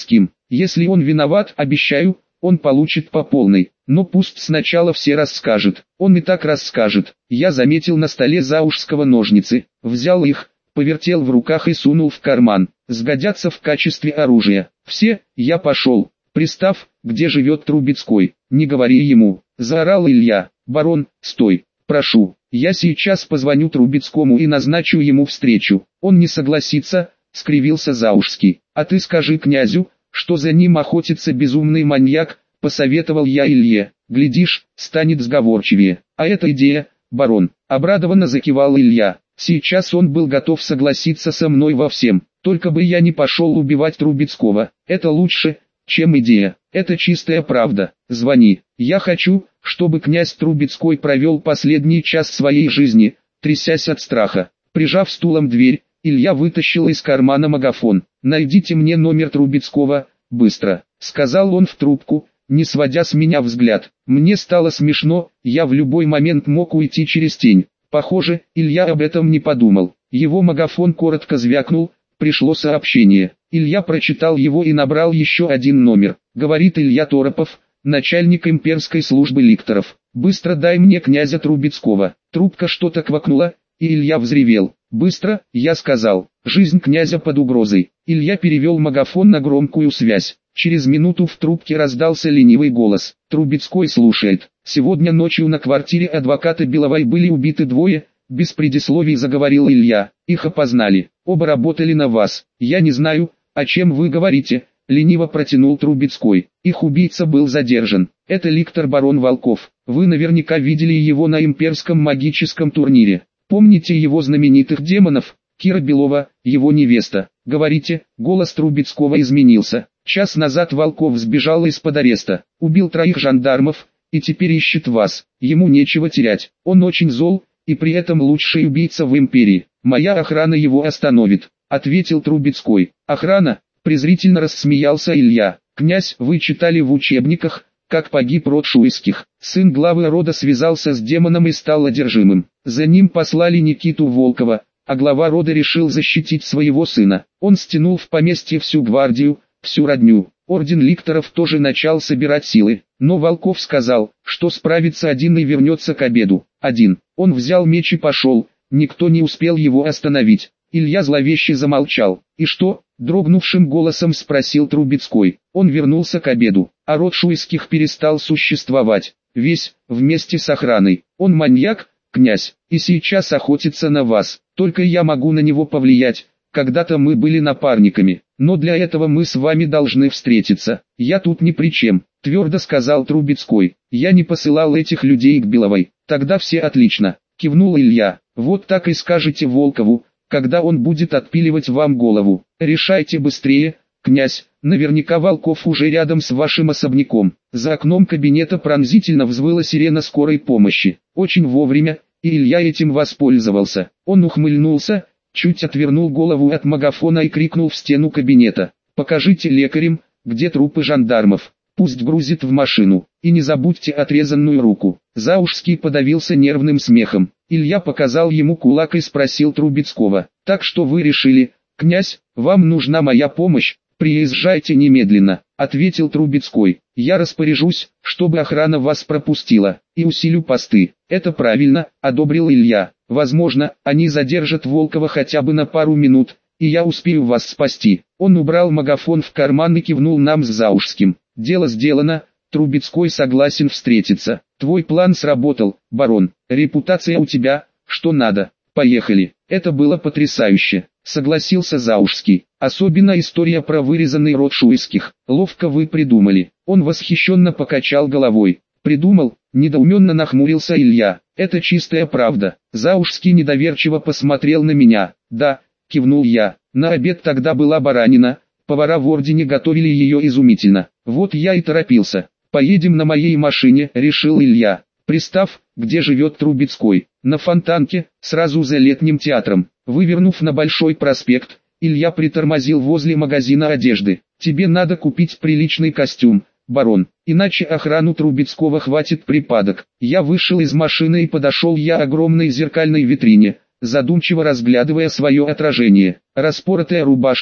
Если он виноват, обещаю, он получит по полной. Но пусть сначала все расскажет. Он и так расскажет. Я заметил на столе Заушского ножницы, взял их, повертел в руках и сунул в карман. Сгодятся в качестве оружия. Все, я пошел. Пристав, где живет Трубецкой, не говори ему, заорал Илья. Барон, стой, прошу, я сейчас позвоню Трубецкому и назначу ему встречу. Он не согласится, скривился Заушский. А ты скажи князю, что за ним охотится безумный маньяк, посоветовал я Илье. Глядишь, станет сговорчивее. А эта идея, барон, обрадованно закивал Илья. Сейчас он был готов согласиться со мной во всем, только бы я не пошел убивать Трубецкого. Это лучше, чем идея. Это чистая правда. Звони. Я хочу, чтобы князь Трубецкой провел последний час своей жизни, трясясь от страха. Прижав стулом дверь, Илья вытащил из кармана магафон. «Найдите мне номер Трубецкого, быстро», — сказал он в трубку, не сводя с меня взгляд. Мне стало смешно, я в любой момент мог уйти через тень. Похоже, Илья об этом не подумал. Его магафон коротко звякнул, пришло сообщение. Илья прочитал его и набрал еще один номер. Говорит Илья Торопов, начальник имперской службы ликторов. «Быстро дай мне князя Трубецкого». Трубка что-то квакнула, и Илья взревел. «Быстро», я сказал. «Жизнь князя под угрозой». Илья перевел магафон на громкую связь. Через минуту в трубке раздался ленивый голос. Трубецкой слушает. «Сегодня ночью на квартире адвоката Беловой были убиты двое», без предисловий заговорил Илья. «Их опознали. Оба работали на вас. Я не знаю, о чем вы говорите», лениво протянул Трубецкой. «Их убийца был задержан. Это ликтор барон Волков. Вы наверняка видели его на имперском магическом турнире. Помните его знаменитых демонов? Кира Белова, его невеста. Говорите?» Голос Трубецкого изменился. «Час назад Волков сбежал из-под ареста, убил 3 жандармов, и теперь ищет вас. Ему нечего терять. Он очень зол, и при этом лучший убийца в империи. Моя охрана его остановит», — ответил Трубецкой. «Охрана?» — презрительно рассмеялся Илья. «Князь, вы читали в учебниках, как погиб род Шуйских. Сын главы рода связался с демоном и стал одержимым. За ним послали Никиту Волкова, а глава рода решил защитить своего сына. Он стянул в поместье всю гвардию, всю родню. Орден ликторов тоже начал собирать силы, но Волков сказал, что справится один и вернется к обеду. Один. Он взял меч и пошел, никто не успел его остановить». Илья зловеще замолчал. «И что?» — дрогнувшим голосом спросил Трубецкой. «Он вернулся к обеду, а род Шуйских перестал существовать. Весь, вместе с охраной. Он маньяк, князь, и сейчас охотится на вас. Только я могу на него повлиять. Когда-то мы были напарниками, но для этого мы с вами должны встретиться. Я тут ни при чем», — твердо сказал Трубецкой. «Я не посылал этих людей к Беловой». «Тогда все отлично», — кивнул Илья. «Вот так и скажете Волкову, когда он будет отпиливать вам голову. Решайте быстрее, князь, наверняка Волков уже рядом с вашим особняком». За окном кабинета пронзительно взвыла сирена скорой помощи. Очень вовремя, и Илья этим воспользовался. Он ухмыльнулся, чуть отвернул голову от магафона и крикнул в стену кабинета. «Покажите лекарям, где трупы жандармов. Пусть грузит в машину. И не забудьте отрезанную руку». Заушский подавился нервным смехом. Илья показал ему кулак и спросил Трубецкого: «Так что вы решили, князь, вам нужна моя помощь? Приезжайте немедленно», — ответил Трубецкой. «Я распоряжусь, чтобы охрана вас пропустила, и усилю посты». «Это правильно», — одобрил Илья. «Возможно, они задержат Волкова хотя бы на пару минут, и я успею вас спасти». Он убрал магафон в карман и кивнул нам с Заушским. «Дело сделано, Трубецкой согласен встретиться. Твой план сработал, барон. Репутация у тебя, что надо. Поехали». «Это было потрясающе», — согласился Заушский. «Особенно история про вырезанный род Шуйских. Ловко вы придумали». Он восхищенно покачал головой. «Придумал?» — недоуменно нахмурился Илья. «Это чистая правда». Заушский недоверчиво посмотрел на меня. «Да», — кивнул я. «На обед тогда была баранина. Повара в ордене готовили ее изумительно. Вот я и торопился». «Поедем на моей машине», — решил Илья. «Пристав, где живет Трубецкой?» «На Фонтанке, сразу за летним театром». Вывернув на Большой проспект, Илья притормозил возле магазина одежды. «Тебе надо купить приличный костюм, барон, иначе охрану Трубецкого хватит припадок». Я вышел из машины и подошел к огромной зеркальной витрине, задумчиво разглядывая свое отражение. Распоротая рубашка,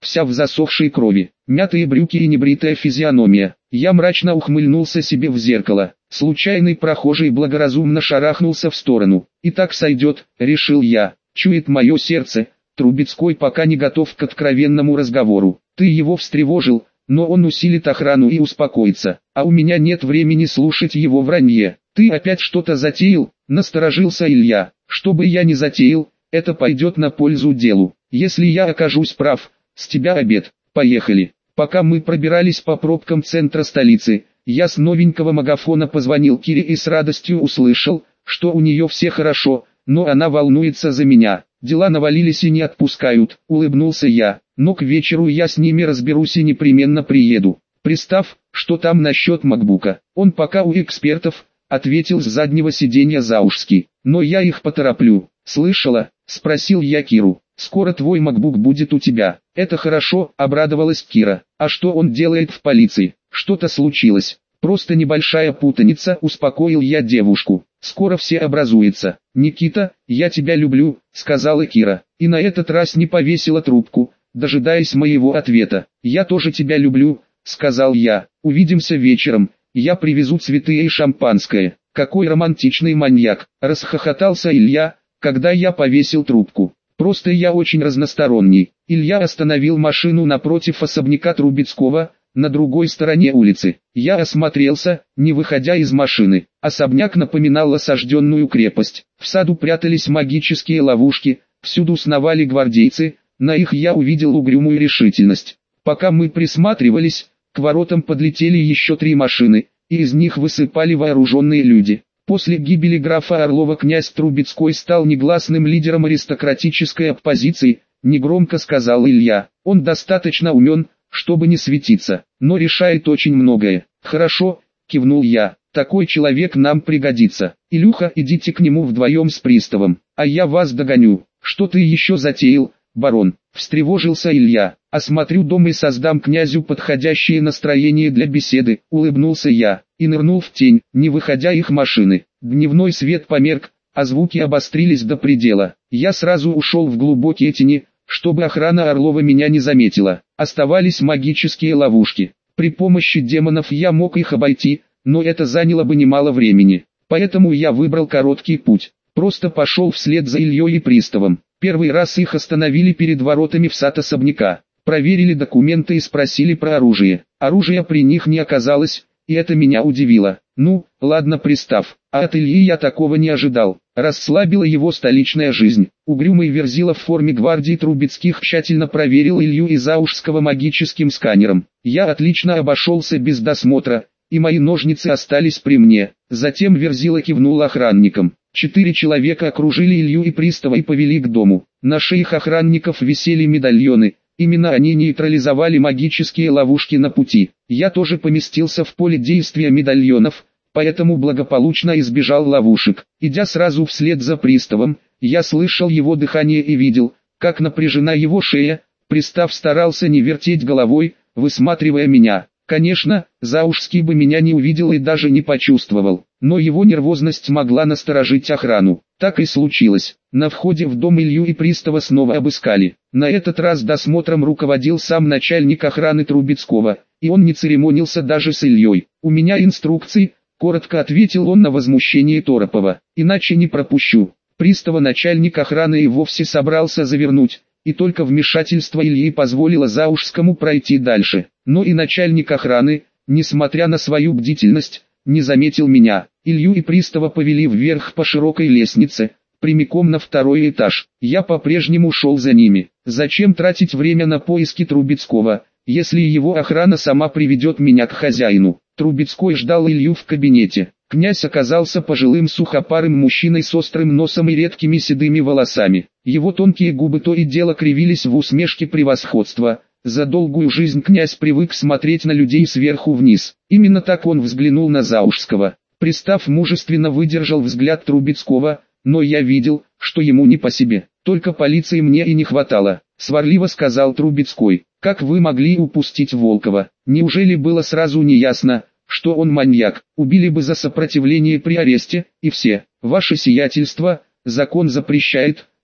вся в засохшей крови, мятые брюки и небритая физиономия. Я мрачно ухмыльнулся себе в зеркало. Случайный прохожий благоразумно шарахнулся в сторону. «И так сойдет», — решил я. «Чует мое сердце, Трубецкой пока не готов к откровенному разговору. Ты его встревожил, но он усилит охрану и успокоится. А у меня нет времени слушать его вранье. Ты опять что-то затеял?» — насторожился Илья. «Что бы я ни затеял, это пойдет на пользу делу. Если я окажусь прав, с тебя обед. Поехали». Пока мы пробирались по пробкам центра столицы, я с новенького магафона позвонил Кире и с радостью услышал, что у нее все хорошо, но она волнуется за меня. Дела навалились и не отпускают, улыбнулся я, но к вечеру я с ними разберусь и непременно приеду. Пристав, что там насчет макбука? Он пока у экспертов, ответил с заднего сиденья Заушский, но я их потороплю. Слышала? Спросил я Киру. «Скоро твой макбук будет у тебя». «Это хорошо», — обрадовалась Кира. «А что он делает в полиции? Что-то случилось?» «Просто небольшая путаница», — успокоил я девушку. «Скоро все образуется». «Никита, я тебя люблю», — сказала Кира. И на этот раз не повесила трубку, дожидаясь моего ответа. «Я тоже тебя люблю», — сказал я. «Увидимся вечером, я привезу цветы и шампанское». «Какой романтичный маньяк», — расхохотался Илья, когда я повесил трубку. «Просто я очень разносторонний». Илья остановил машину напротив особняка Трубецкого, на другой стороне улицы. Я осмотрелся, не выходя из машины. Особняк напоминал осажденную крепость. В саду прятались магические ловушки, всюду сновали гвардейцы, на их я увидел угрюмую решительность. Пока мы присматривались, к воротам подлетели еще 3 машины, и из них высыпали вооруженные люди. После гибели графа Орлова князь Трубецкой стал негласным лидером аристократической оппозиции, негромко сказал Илья. Он достаточно умен, чтобы не светиться, но решает очень многое. «Хорошо», — кивнул я, — «такой человек нам пригодится. Илюха, идите к нему вдвоем с приставом, а я вас догоню». «Что ты еще затеял, барон?» — встревожился Илья. «Осмотрю дом и создам князю подходящее настроение для беседы», — улыбнулся я, и нырнул в тень, не выходя их машины. Дневной свет померк, а звуки обострились до предела. Я сразу ушел в глубокие тени, чтобы охрана Орлова меня не заметила. Оставались магические ловушки. При помощи демонов я мог их обойти, но это заняло бы немало времени. Поэтому я выбрал короткий путь. Просто пошел вслед за Ильей и приставом. Первый раз их остановили перед воротами в сад особняка. Проверили документы и спросили про оружие. Оружия при них не оказалось, и это меня удивило. Ну, ладно, пристав, а от Ильи я такого не ожидал. Расслабила его столичная жизнь. Угрюмый верзила в форме гвардии Трубецких тщательно проверил Илью и Заушского магическим сканером. Я отлично обошелся без досмотра, и мои ножницы остались при мне. Затем верзила кивнул охранникам. 4 человека окружили Илью и пристава и повели к дому. На шеях охранников висели медальоны. Именно они нейтрализовали магические ловушки на пути. Я тоже поместился в поле действия медальонов, поэтому благополучно избежал ловушек. Идя сразу вслед за приставом, я слышал его дыхание и видел, как напряжена его шея. Пристав старался не вертеть головой, высматривая меня. Конечно, Заушский бы меня не увидел и даже не почувствовал, но его нервозность могла насторожить охрану. Так и случилось. На входе в дом Илью и пристава снова обыскали. На этот раз досмотром руководил сам начальник охраны Трубецкого, и он не церемонился даже с Ильей. «У меня инструкции», — коротко ответил он на возмущение Торопова, — «иначе не пропущу». Пристава начальник охраны и вовсе собрался завернуть, и только вмешательство Ильи позволило Заушскому пройти дальше. Но и начальник охраны, несмотря на свою бдительность, не заметил меня. Илью и пристава повели вверх по широкой лестнице, прямиком на 2-й этаж. Я по-прежнему шел за ними. Зачем тратить время на поиски Трубецкого, если его охрана сама приведет меня к хозяину? Трубецкой ждал Илью в кабинете. Князь оказался пожилым сухопарым мужчиной с острым носом и редкими седыми волосами. Его тонкие губы то и дело кривились в усмешке превосходства. За долгую жизнь князь привык смотреть на людей сверху вниз. Именно так он взглянул на Заушского. Пристав мужественно выдержал взгляд Трубецкого, но я видел, что ему не по себе. «Только полиции мне и не хватало», — сварливо сказал Трубецкой. «Как вы могли упустить Волкова? Неужели было сразу не ясно, что он маньяк? Убили бы за сопротивление при аресте, и все. Ваше сиятельство, закон запрещает», —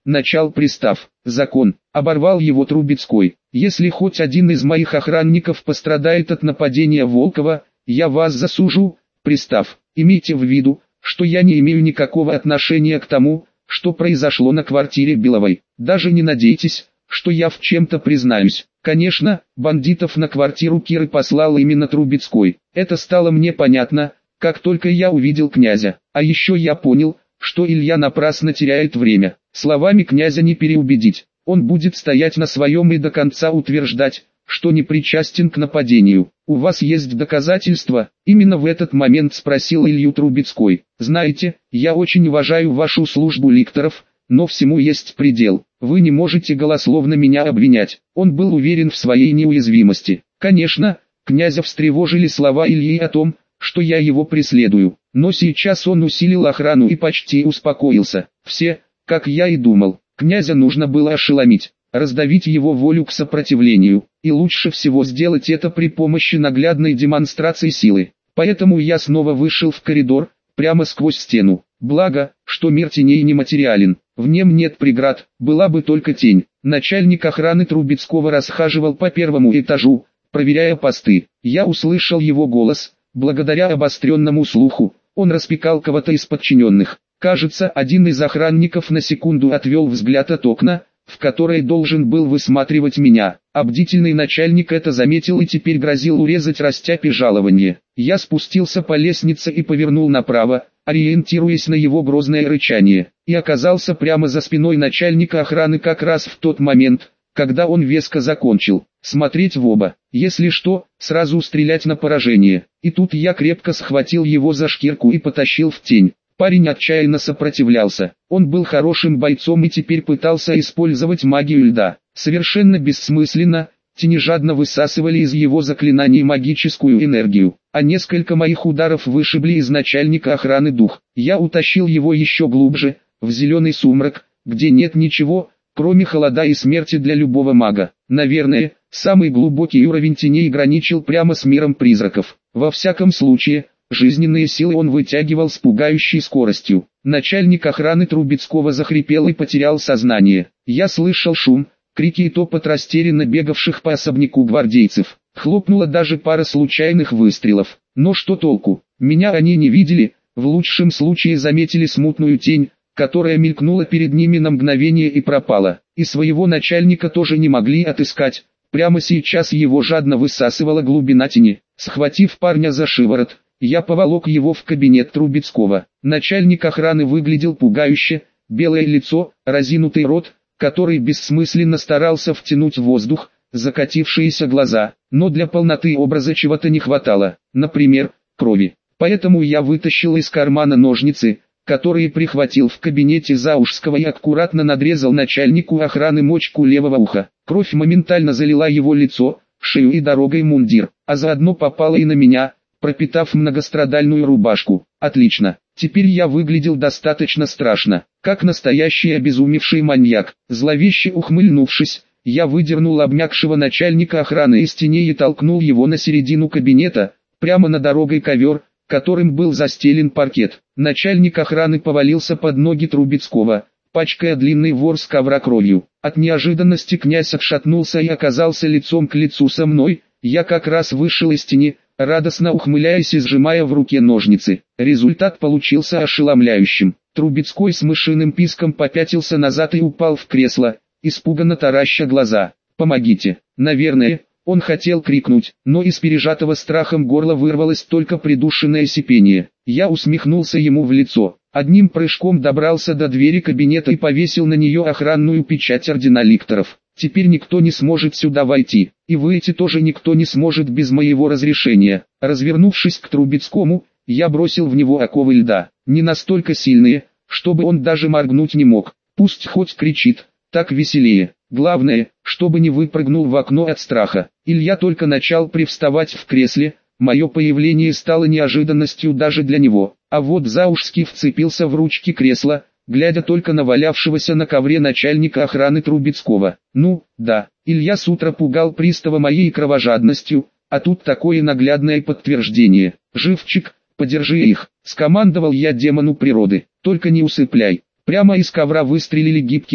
начал пристав. Закон, оборвал его Трубецкой. Если хоть один из моих охранников пострадает от нападения Волкова, я вас засужу. Пристав, имейте в виду, что я не имею никакого отношения к тому, что произошло на квартире Беловой. Даже не надейтесь, что я в чем-то признаюсь. Конечно, бандитов на квартиру Киры послал именно Трубецкой. Это стало мне понятно, как только я увидел князя. А еще я понял, что Илья напрасно теряет время. Словами князя не переубедить. Он будет стоять на своем и до конца утверждать, что не причастен к нападению. «У вас есть доказательства?» Именно в этот момент спросил Илью Трубецкой. «Знаете, я очень уважаю вашу службу ликторов, но всему есть предел. Вы не можете голословно меня обвинять». Он был уверен в своей неуязвимости. Конечно, князя встревожили слова Ильи о том, что я его преследую. Но сейчас он усилил охрану и почти успокоился. Все, как я и думал, князя нужно было ошеломить, раздавить его волю к сопротивлению, и лучше всего сделать это при помощи наглядной демонстрации силы. Поэтому я снова вышел в коридор, прямо сквозь стену. Благо, что мир теней нематериален, в нем нет преград, была бы только тень. Начальник охраны Трубецкого расхаживал по первому этажу, проверяя посты. Я услышал его голос, благодаря обостренному слуху, он распекал кого-то из подчиненных. Кажется, один из охранников на секунду отвел взгляд от окна, в которое должен был высматривать меня. Бдительный начальник это заметил и теперь грозил урезать растяпе жалование. Я спустился по лестнице и повернул направо, ориентируясь на его грозное рычание, и оказался прямо за спиной начальника охраны как раз в тот момент, когда он веско закончил. Смотреть в оба, если что, сразу стрелять на поражение. И тут я крепко схватил его за шкирку и потащил в тень. Парень отчаянно сопротивлялся. Он был хорошим бойцом и теперь пытался использовать магию льда. Совершенно бессмысленно, тени жадно высасывали из его заклинаний магическую энергию, а несколько моих ударов вышибли из начальника охраны дух. Я утащил его еще глубже, в зеленый сумрак, где нет ничего, кроме холода и смерти для любого мага. Наверное, самый глубокий уровень теней граничил прямо с миром призраков. Во всяком случае, жизненные силы он вытягивал с пугающей скоростью. Начальник охраны Трубецкого захрипел и потерял сознание. Я слышал шум, крики и топот растерянно бегавших по особняку гвардейцев. Хлопнула даже пара случайных выстрелов. Но что толку? Меня они не видели, в лучшем случае заметили смутную тень, которая мелькнула перед ними на мгновение и пропала. И своего начальника тоже не могли отыскать. Прямо сейчас его жадно высасывала глубина тени. Схватив парня за шиворот, я поволок его в кабинет Трубецкого. Начальник охраны выглядел пугающе, белое лицо, разинутый рот, который бессмысленно старался втянуть воздух, закатившиеся глаза, но для полноты образа чего-то не хватало, например, крови. Поэтому я вытащил из кармана ножницы, которые прихватил в кабинете Заушского и аккуратно надрезал начальнику охраны мочку левого уха. Кровь моментально залила его лицо, шею и дорогой мундир, а заодно попала и на меня, пропитав многострадальную рубашку. Отлично, теперь я выглядел достаточно страшно, как настоящий обезумевший маньяк. Зловеще ухмыльнувшись, я выдернул обмякшего начальника охраны из теней и толкнул его на середину кабинета, прямо на дорогой ковер, которым был застелен паркет. Начальник охраны повалился под ноги Трубецкого, пачкая длинный ворс ковра кровью. От неожиданности князь отшатнулся и оказался лицом к лицу со мной. Я как раз вышел из тени, радостно ухмыляясь и сжимая в руке ножницы. Результат получился ошеломляющим. Трубецкой с мышиным писком попятился назад и упал в кресло, испуганно тараща глаза. «Помогите!» Наверное, он хотел крикнуть, но из пережатого страхом горла вырвалось только придушенное сипение. Я усмехнулся ему в лицо. Одним прыжком добрался до двери кабинета и повесил на нее охранную печать ордена ликторов. Теперь никто не сможет сюда войти, и выйти тоже никто не сможет без моего разрешения. Развернувшись к Трубецкому, я бросил в него оковы льда, не настолько сильные, чтобы он даже моргнуть не мог. Пусть хоть кричит, так веселее. Главное, чтобы не выпрыгнул в окно от страха. Илья только начал привставать в кресле, мое появление стало неожиданностью даже для него. А вот Заушский вцепился в ручки кресла, глядя только на валявшегося на ковре начальника охраны Трубецкого. Ну, да, Илья с утра пугал пристава моей кровожадностью, а тут такое наглядное подтверждение. «Живчик, подержи их», — скомандовал я демону природы, — «только не усыпляй». Прямо из ковра выстрелили гибкие,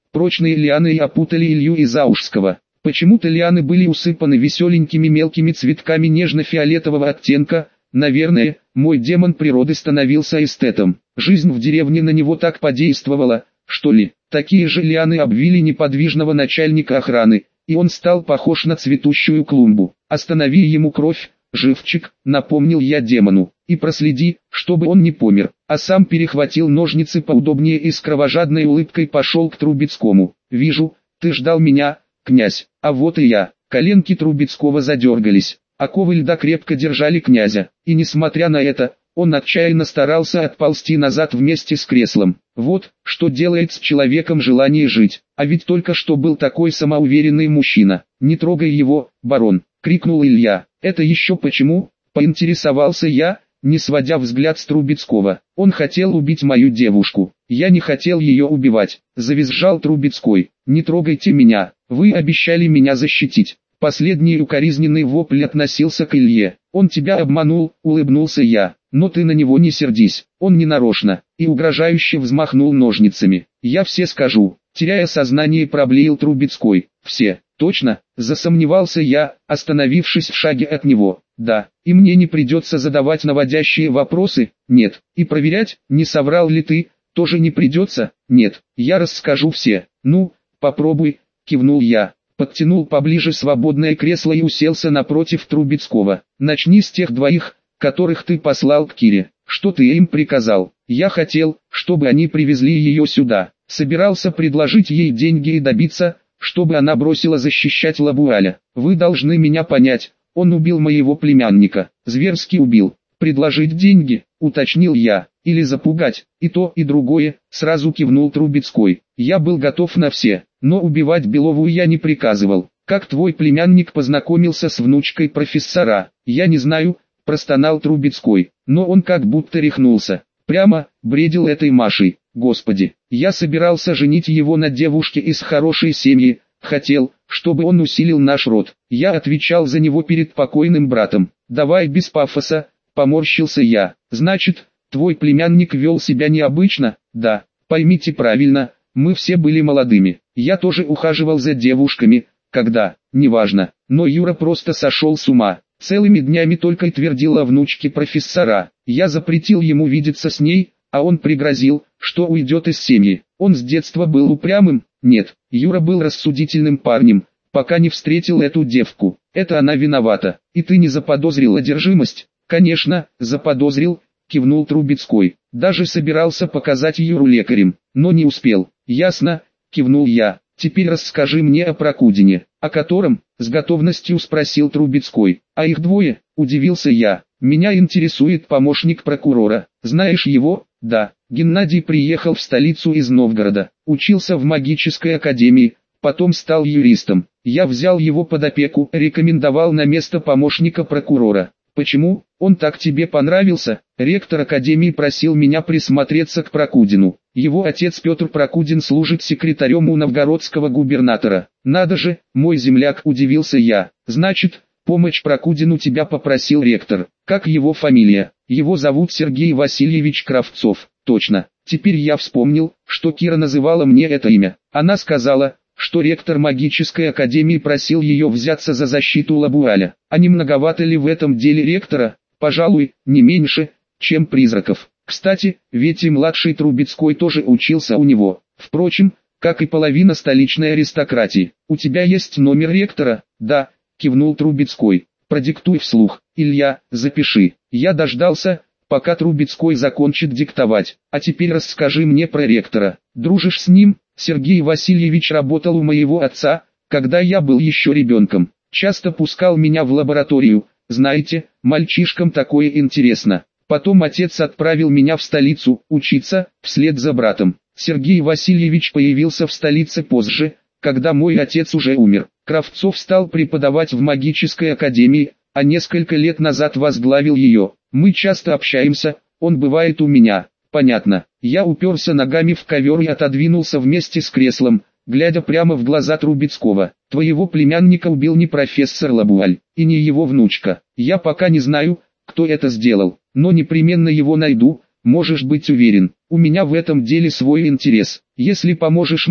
Прочные лианы опутали Илью и Заушского. Почему-то лианы были усыпаны веселенькими мелкими цветками нежно-фиолетового оттенка. Наверное, мой демон природы становился эстетом. Жизнь в деревне на него так подействовала, что ли. Такие же лианы обвили неподвижного начальника охраны, и он стал похож на цветущую клумбу. «Останови ему кровь, живчик», — напомнил я демону, — «и проследи, чтобы он не помер», а сам перехватил ножницы поудобнее и с кровожадной улыбкой пошел к Трубецкому. «Вижу, ты ждал меня, князь, а вот и я». Коленки Трубецкого задергались, оковы льда крепко держали князя, и несмотря на это, он отчаянно старался отползти назад вместе с креслом. Вот, что делает с человеком желание жить, а ведь только что был такой самоуверенный мужчина. «Не трогай его, барон», — крикнул Илья. «Это еще почему?» — поинтересовался я, не сводя взгляд с Трубецкого. «Он хотел убить мою девушку. Я не хотел ее убивать», — завизжал Трубецкой. «Не трогайте меня, вы обещали меня защитить». Последний укоризненный вопль относился к Илье. «Он тебя обманул», — улыбнулся я. «Но ты на него не сердись, он не нарочно», и угрожающе взмахнул ножницами. «Я все скажу», — теряя сознание, проблеял Трубецкой. «Все, точно?» — засомневался я, остановившись в шаге от него. «Да, и мне не придется задавать наводящие вопросы?» «Нет». «И проверять, не соврал ли ты?» «Тоже не придется?» «Нет, я расскажу все». «Ну, попробуй», — кивнул я. Подтянул поближе свободное кресло и уселся напротив Трубецкого. «Начни с тех двоих, которых ты послал к Кире. Что ты им приказал?» «Я хотел, чтобы они привезли ее сюда. Собирался предложить ей деньги и добиться, чтобы она бросила защищать Лабуаля. Вы должны меня понять, он убил моего племянника, зверски убил. Предложить деньги, уточнил я, или запугать, и то, и другое», сразу кивнул Трубецкой. «Я был готов на все, но убивать Белову я не приказывал. Как твой племянник познакомился с внучкой профессора?» «Я не знаю», простонал Трубецкой, но он как будто рехнулся. Прямо, бредил этой Машей. «Господи, я собирался женить его на девушке из хорошей семьи, хотел, чтобы он усилил наш род. Я отвечал за него перед покойным братом. Давай без пафоса», поморщился я. «Значит, твой племянник вел себя необычно?» «Да, поймите правильно, мы все были молодыми. Я тоже ухаживал за девушками, когда, неважно, но Юра просто сошел с ума. Целыми днями только и твердил о внучке профессора. Я запретил ему видеться с ней, а он пригрозил, что уйдет из семьи. Он с детства был упрямым. Нет, Юра был рассудительным парнем, пока не встретил эту девку. Это она виновата. И ты не заподозрил одержимость?» «Конечно, заподозрил», кивнул Трубецкой. «Даже собирался показать Юру лекарем, но не успел». «Ясно», кивнул я. «Теперь расскажи мне о Прокудине». «О котором?» — с готовностью спросил Трубецкой. «А их двое?» — удивился я. «Меня интересует помощник прокурора. Знаешь его?» «Да». Геннадий приехал в столицу из Новгорода. Учился в магической академии, потом стал юристом. Я взял его под опеку, рекомендовал на место помощника прокурора. «Почему? Он так тебе понравился?» «Ректор академии просил меня присмотреться к Прокудину. Его отец Петр Прокудин служит секретарем у новгородского губернатора». «Надо же, мой земляк», — удивился я. «Значит, помощь Прокудину тебя попросил ректор. Как его фамилия?» «Его зовут Сергей Васильевич Кравцов». «Точно. Теперь я вспомнил, что Кира называла мне это имя. Она сказала, что ректор магической академии просил ее взяться за защиту Лабуаля. А не многовато ли в этом деле ректора? Пожалуй, не меньше, чем призраков. Кстати, ведь и младший Трубецкой тоже учился у него. Впрочем, как и половина столичной аристократии. «У тебя есть номер ректора?» «Да», кивнул Трубецкой. «Продиктуй вслух. Илья, запиши». Я дождался, пока Трубецкой закончит диктовать. «А теперь расскажи мне про ректора. Дружишь с ним?» «Сергей Васильевич работал у моего отца, когда я был еще ребенком. Часто пускал меня в лабораторию. Знаете, мальчишкам такое интересно. Потом отец отправил меня в столицу, учиться, вслед за братом. Сергей Васильевич появился в столице позже, когда мой отец уже умер. Кравцов стал преподавать в магической академии, а несколько лет назад возглавил ее. Мы часто общаемся, он бывает у меня». «Понятно». Я уперся ногами в ковер и отодвинулся вместе с креслом, глядя прямо в глаза Трубецкого. «Твоего племянника убил не профессор Лабуаль, и не его внучка. Я пока не знаю, кто это сделал, но непременно его найду, можешь быть уверен. У меня в этом деле свой интерес. Если поможешь мне,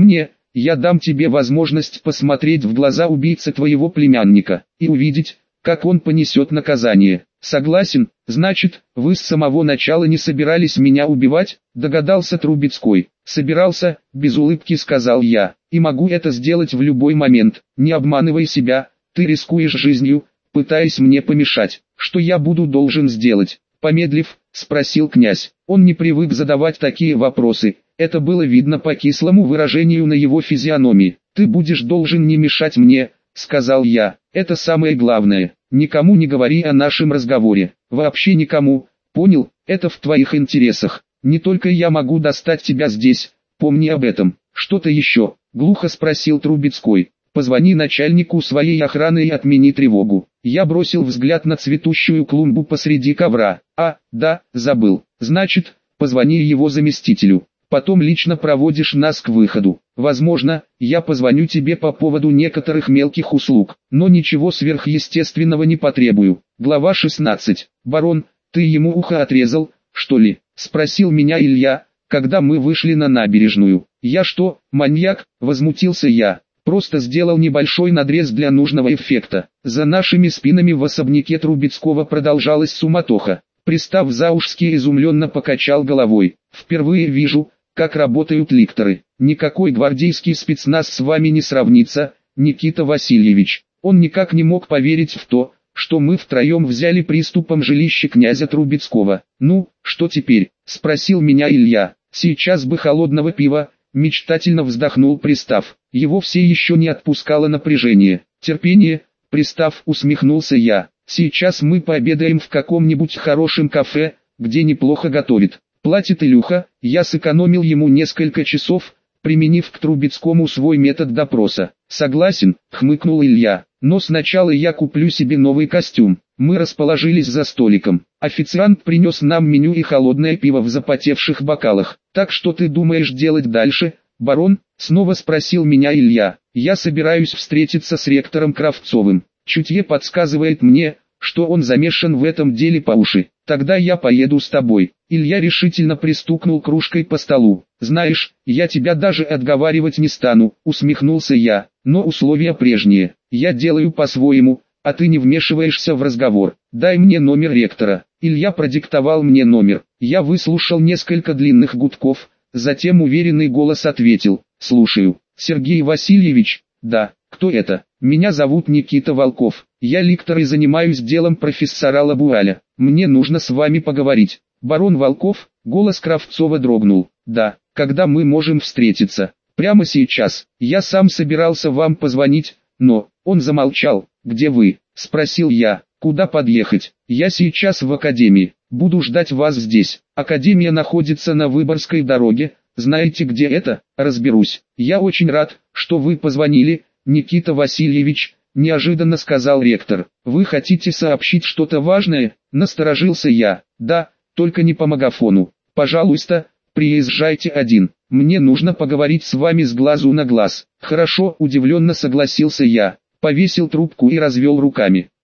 я дам тебе возможность посмотреть в глаза убийцы твоего племянника, и увидеть, как он понесет наказание. Согласен? Значит, вы с самого начала не собирались меня убивать, догадался Трубецкой. Собирался, без улыбки сказал я, и могу это сделать в любой момент. Не обманывай себя, ты рискуешь жизнью, пытаясь мне помешать. Что я буду должен сделать? Помедлив, спросил князь. Он не привык задавать такие вопросы. Это было видно по кислому выражению на его физиономии. «Ты будешь должен не мешать мне», — сказал я. «Это самое главное. Никому не говори о нашем разговоре. Вообще никому. Понял? Это в твоих интересах. Не только я могу достать тебя здесь. Помни об этом. Что-то еще?» — глухо спросил Трубецкой. «Позвони начальнику своей охраны и отмени тревогу». Я бросил взгляд на цветущую клумбу посреди ковра. Да, забыл. Значит, позвони его заместителю. Потом лично проводишь нас к выходу. Возможно, я позвоню тебе по поводу некоторых мелких услуг, но ничего сверхъестественного не потребую. Глава 16. «Барон, ты ему ухо отрезал, что ли?» — спросил меня Илья, когда мы вышли на набережную. «Я что, маньяк?» — возмутился я. «Просто сделал небольшой надрез для нужного эффекта». За нашими спинами в особняке Трубецкого продолжалась суматоха. Пристав Заушский изумленно покачал головой. «Впервые вижу, как работают ликторы. Никакой гвардейский спецназ с вами не сравнится, Никита Васильевич». Он никак не мог поверить в то, что мы втроем взяли приступом жилище князя Трубецкого. «Ну, что теперь?» — спросил меня Илья. «Сейчас бы холодного пива», — мечтательно вздохнул пристав. Его все еще не отпускало напряжение. «Терпение», — пристав, усмехнулся я. «Сейчас мы пообедаем в каком-нибудь хорошем кафе, где неплохо готовит. Платит Илюха». Я сэкономил ему несколько часов, применив к Трубецкому свой метод допроса. «Согласен», — хмыкнул Илья. «Но сначала я куплю себе новый костюм». Мы расположились за столиком. Официант принес нам меню и холодное пиво в запотевших бокалах. «Так что ты думаешь делать дальше, барон?» — снова спросил меня Илья. «Я собираюсь встретиться с ректором Кравцовым. Чутье подсказывает мне, что он замешан в этом деле по уши. Тогда я поеду с тобой». Илья решительно пристукнул кружкой по столу. «Знаешь, я тебя даже отговаривать не стану», — усмехнулся я. «Но условия прежние. Я делаю по-своему, а ты не вмешиваешься в разговор. Дай мне номер ректора». Илья продиктовал мне номер. Я выслушал несколько длинных гудков, затем уверенный голос ответил: «Слушаю». «Сергей Васильевич?» «Да». «Кто это?» «Меня зовут Никита Волков. Я ликтор и занимаюсь делом профессора Лабуаля. Мне нужно с вами поговорить». «Барон Волков?» Голос Кравцова дрогнул. «Да». «Когда мы можем встретиться?» «Прямо сейчас. Я сам собирался вам позвонить, но...» Он замолчал. «Где вы?» — спросил я. «Куда подъехать?» «Я сейчас в академии. Буду ждать вас здесь. Академия находится на Выборгской дороге. Знаете, где это?» «Разберусь. Я очень рад, что вы позвонили, Никита Васильевич», — неожиданно сказал ректор. «Вы хотите сообщить что-то важное?» — насторожился я. «Да, только не по магафону. Пожалуйста, приезжайте один. Мне нужно поговорить с вами с глазу на глаз». «Хорошо», — удивленно согласился я. Повесил трубку и развел руками.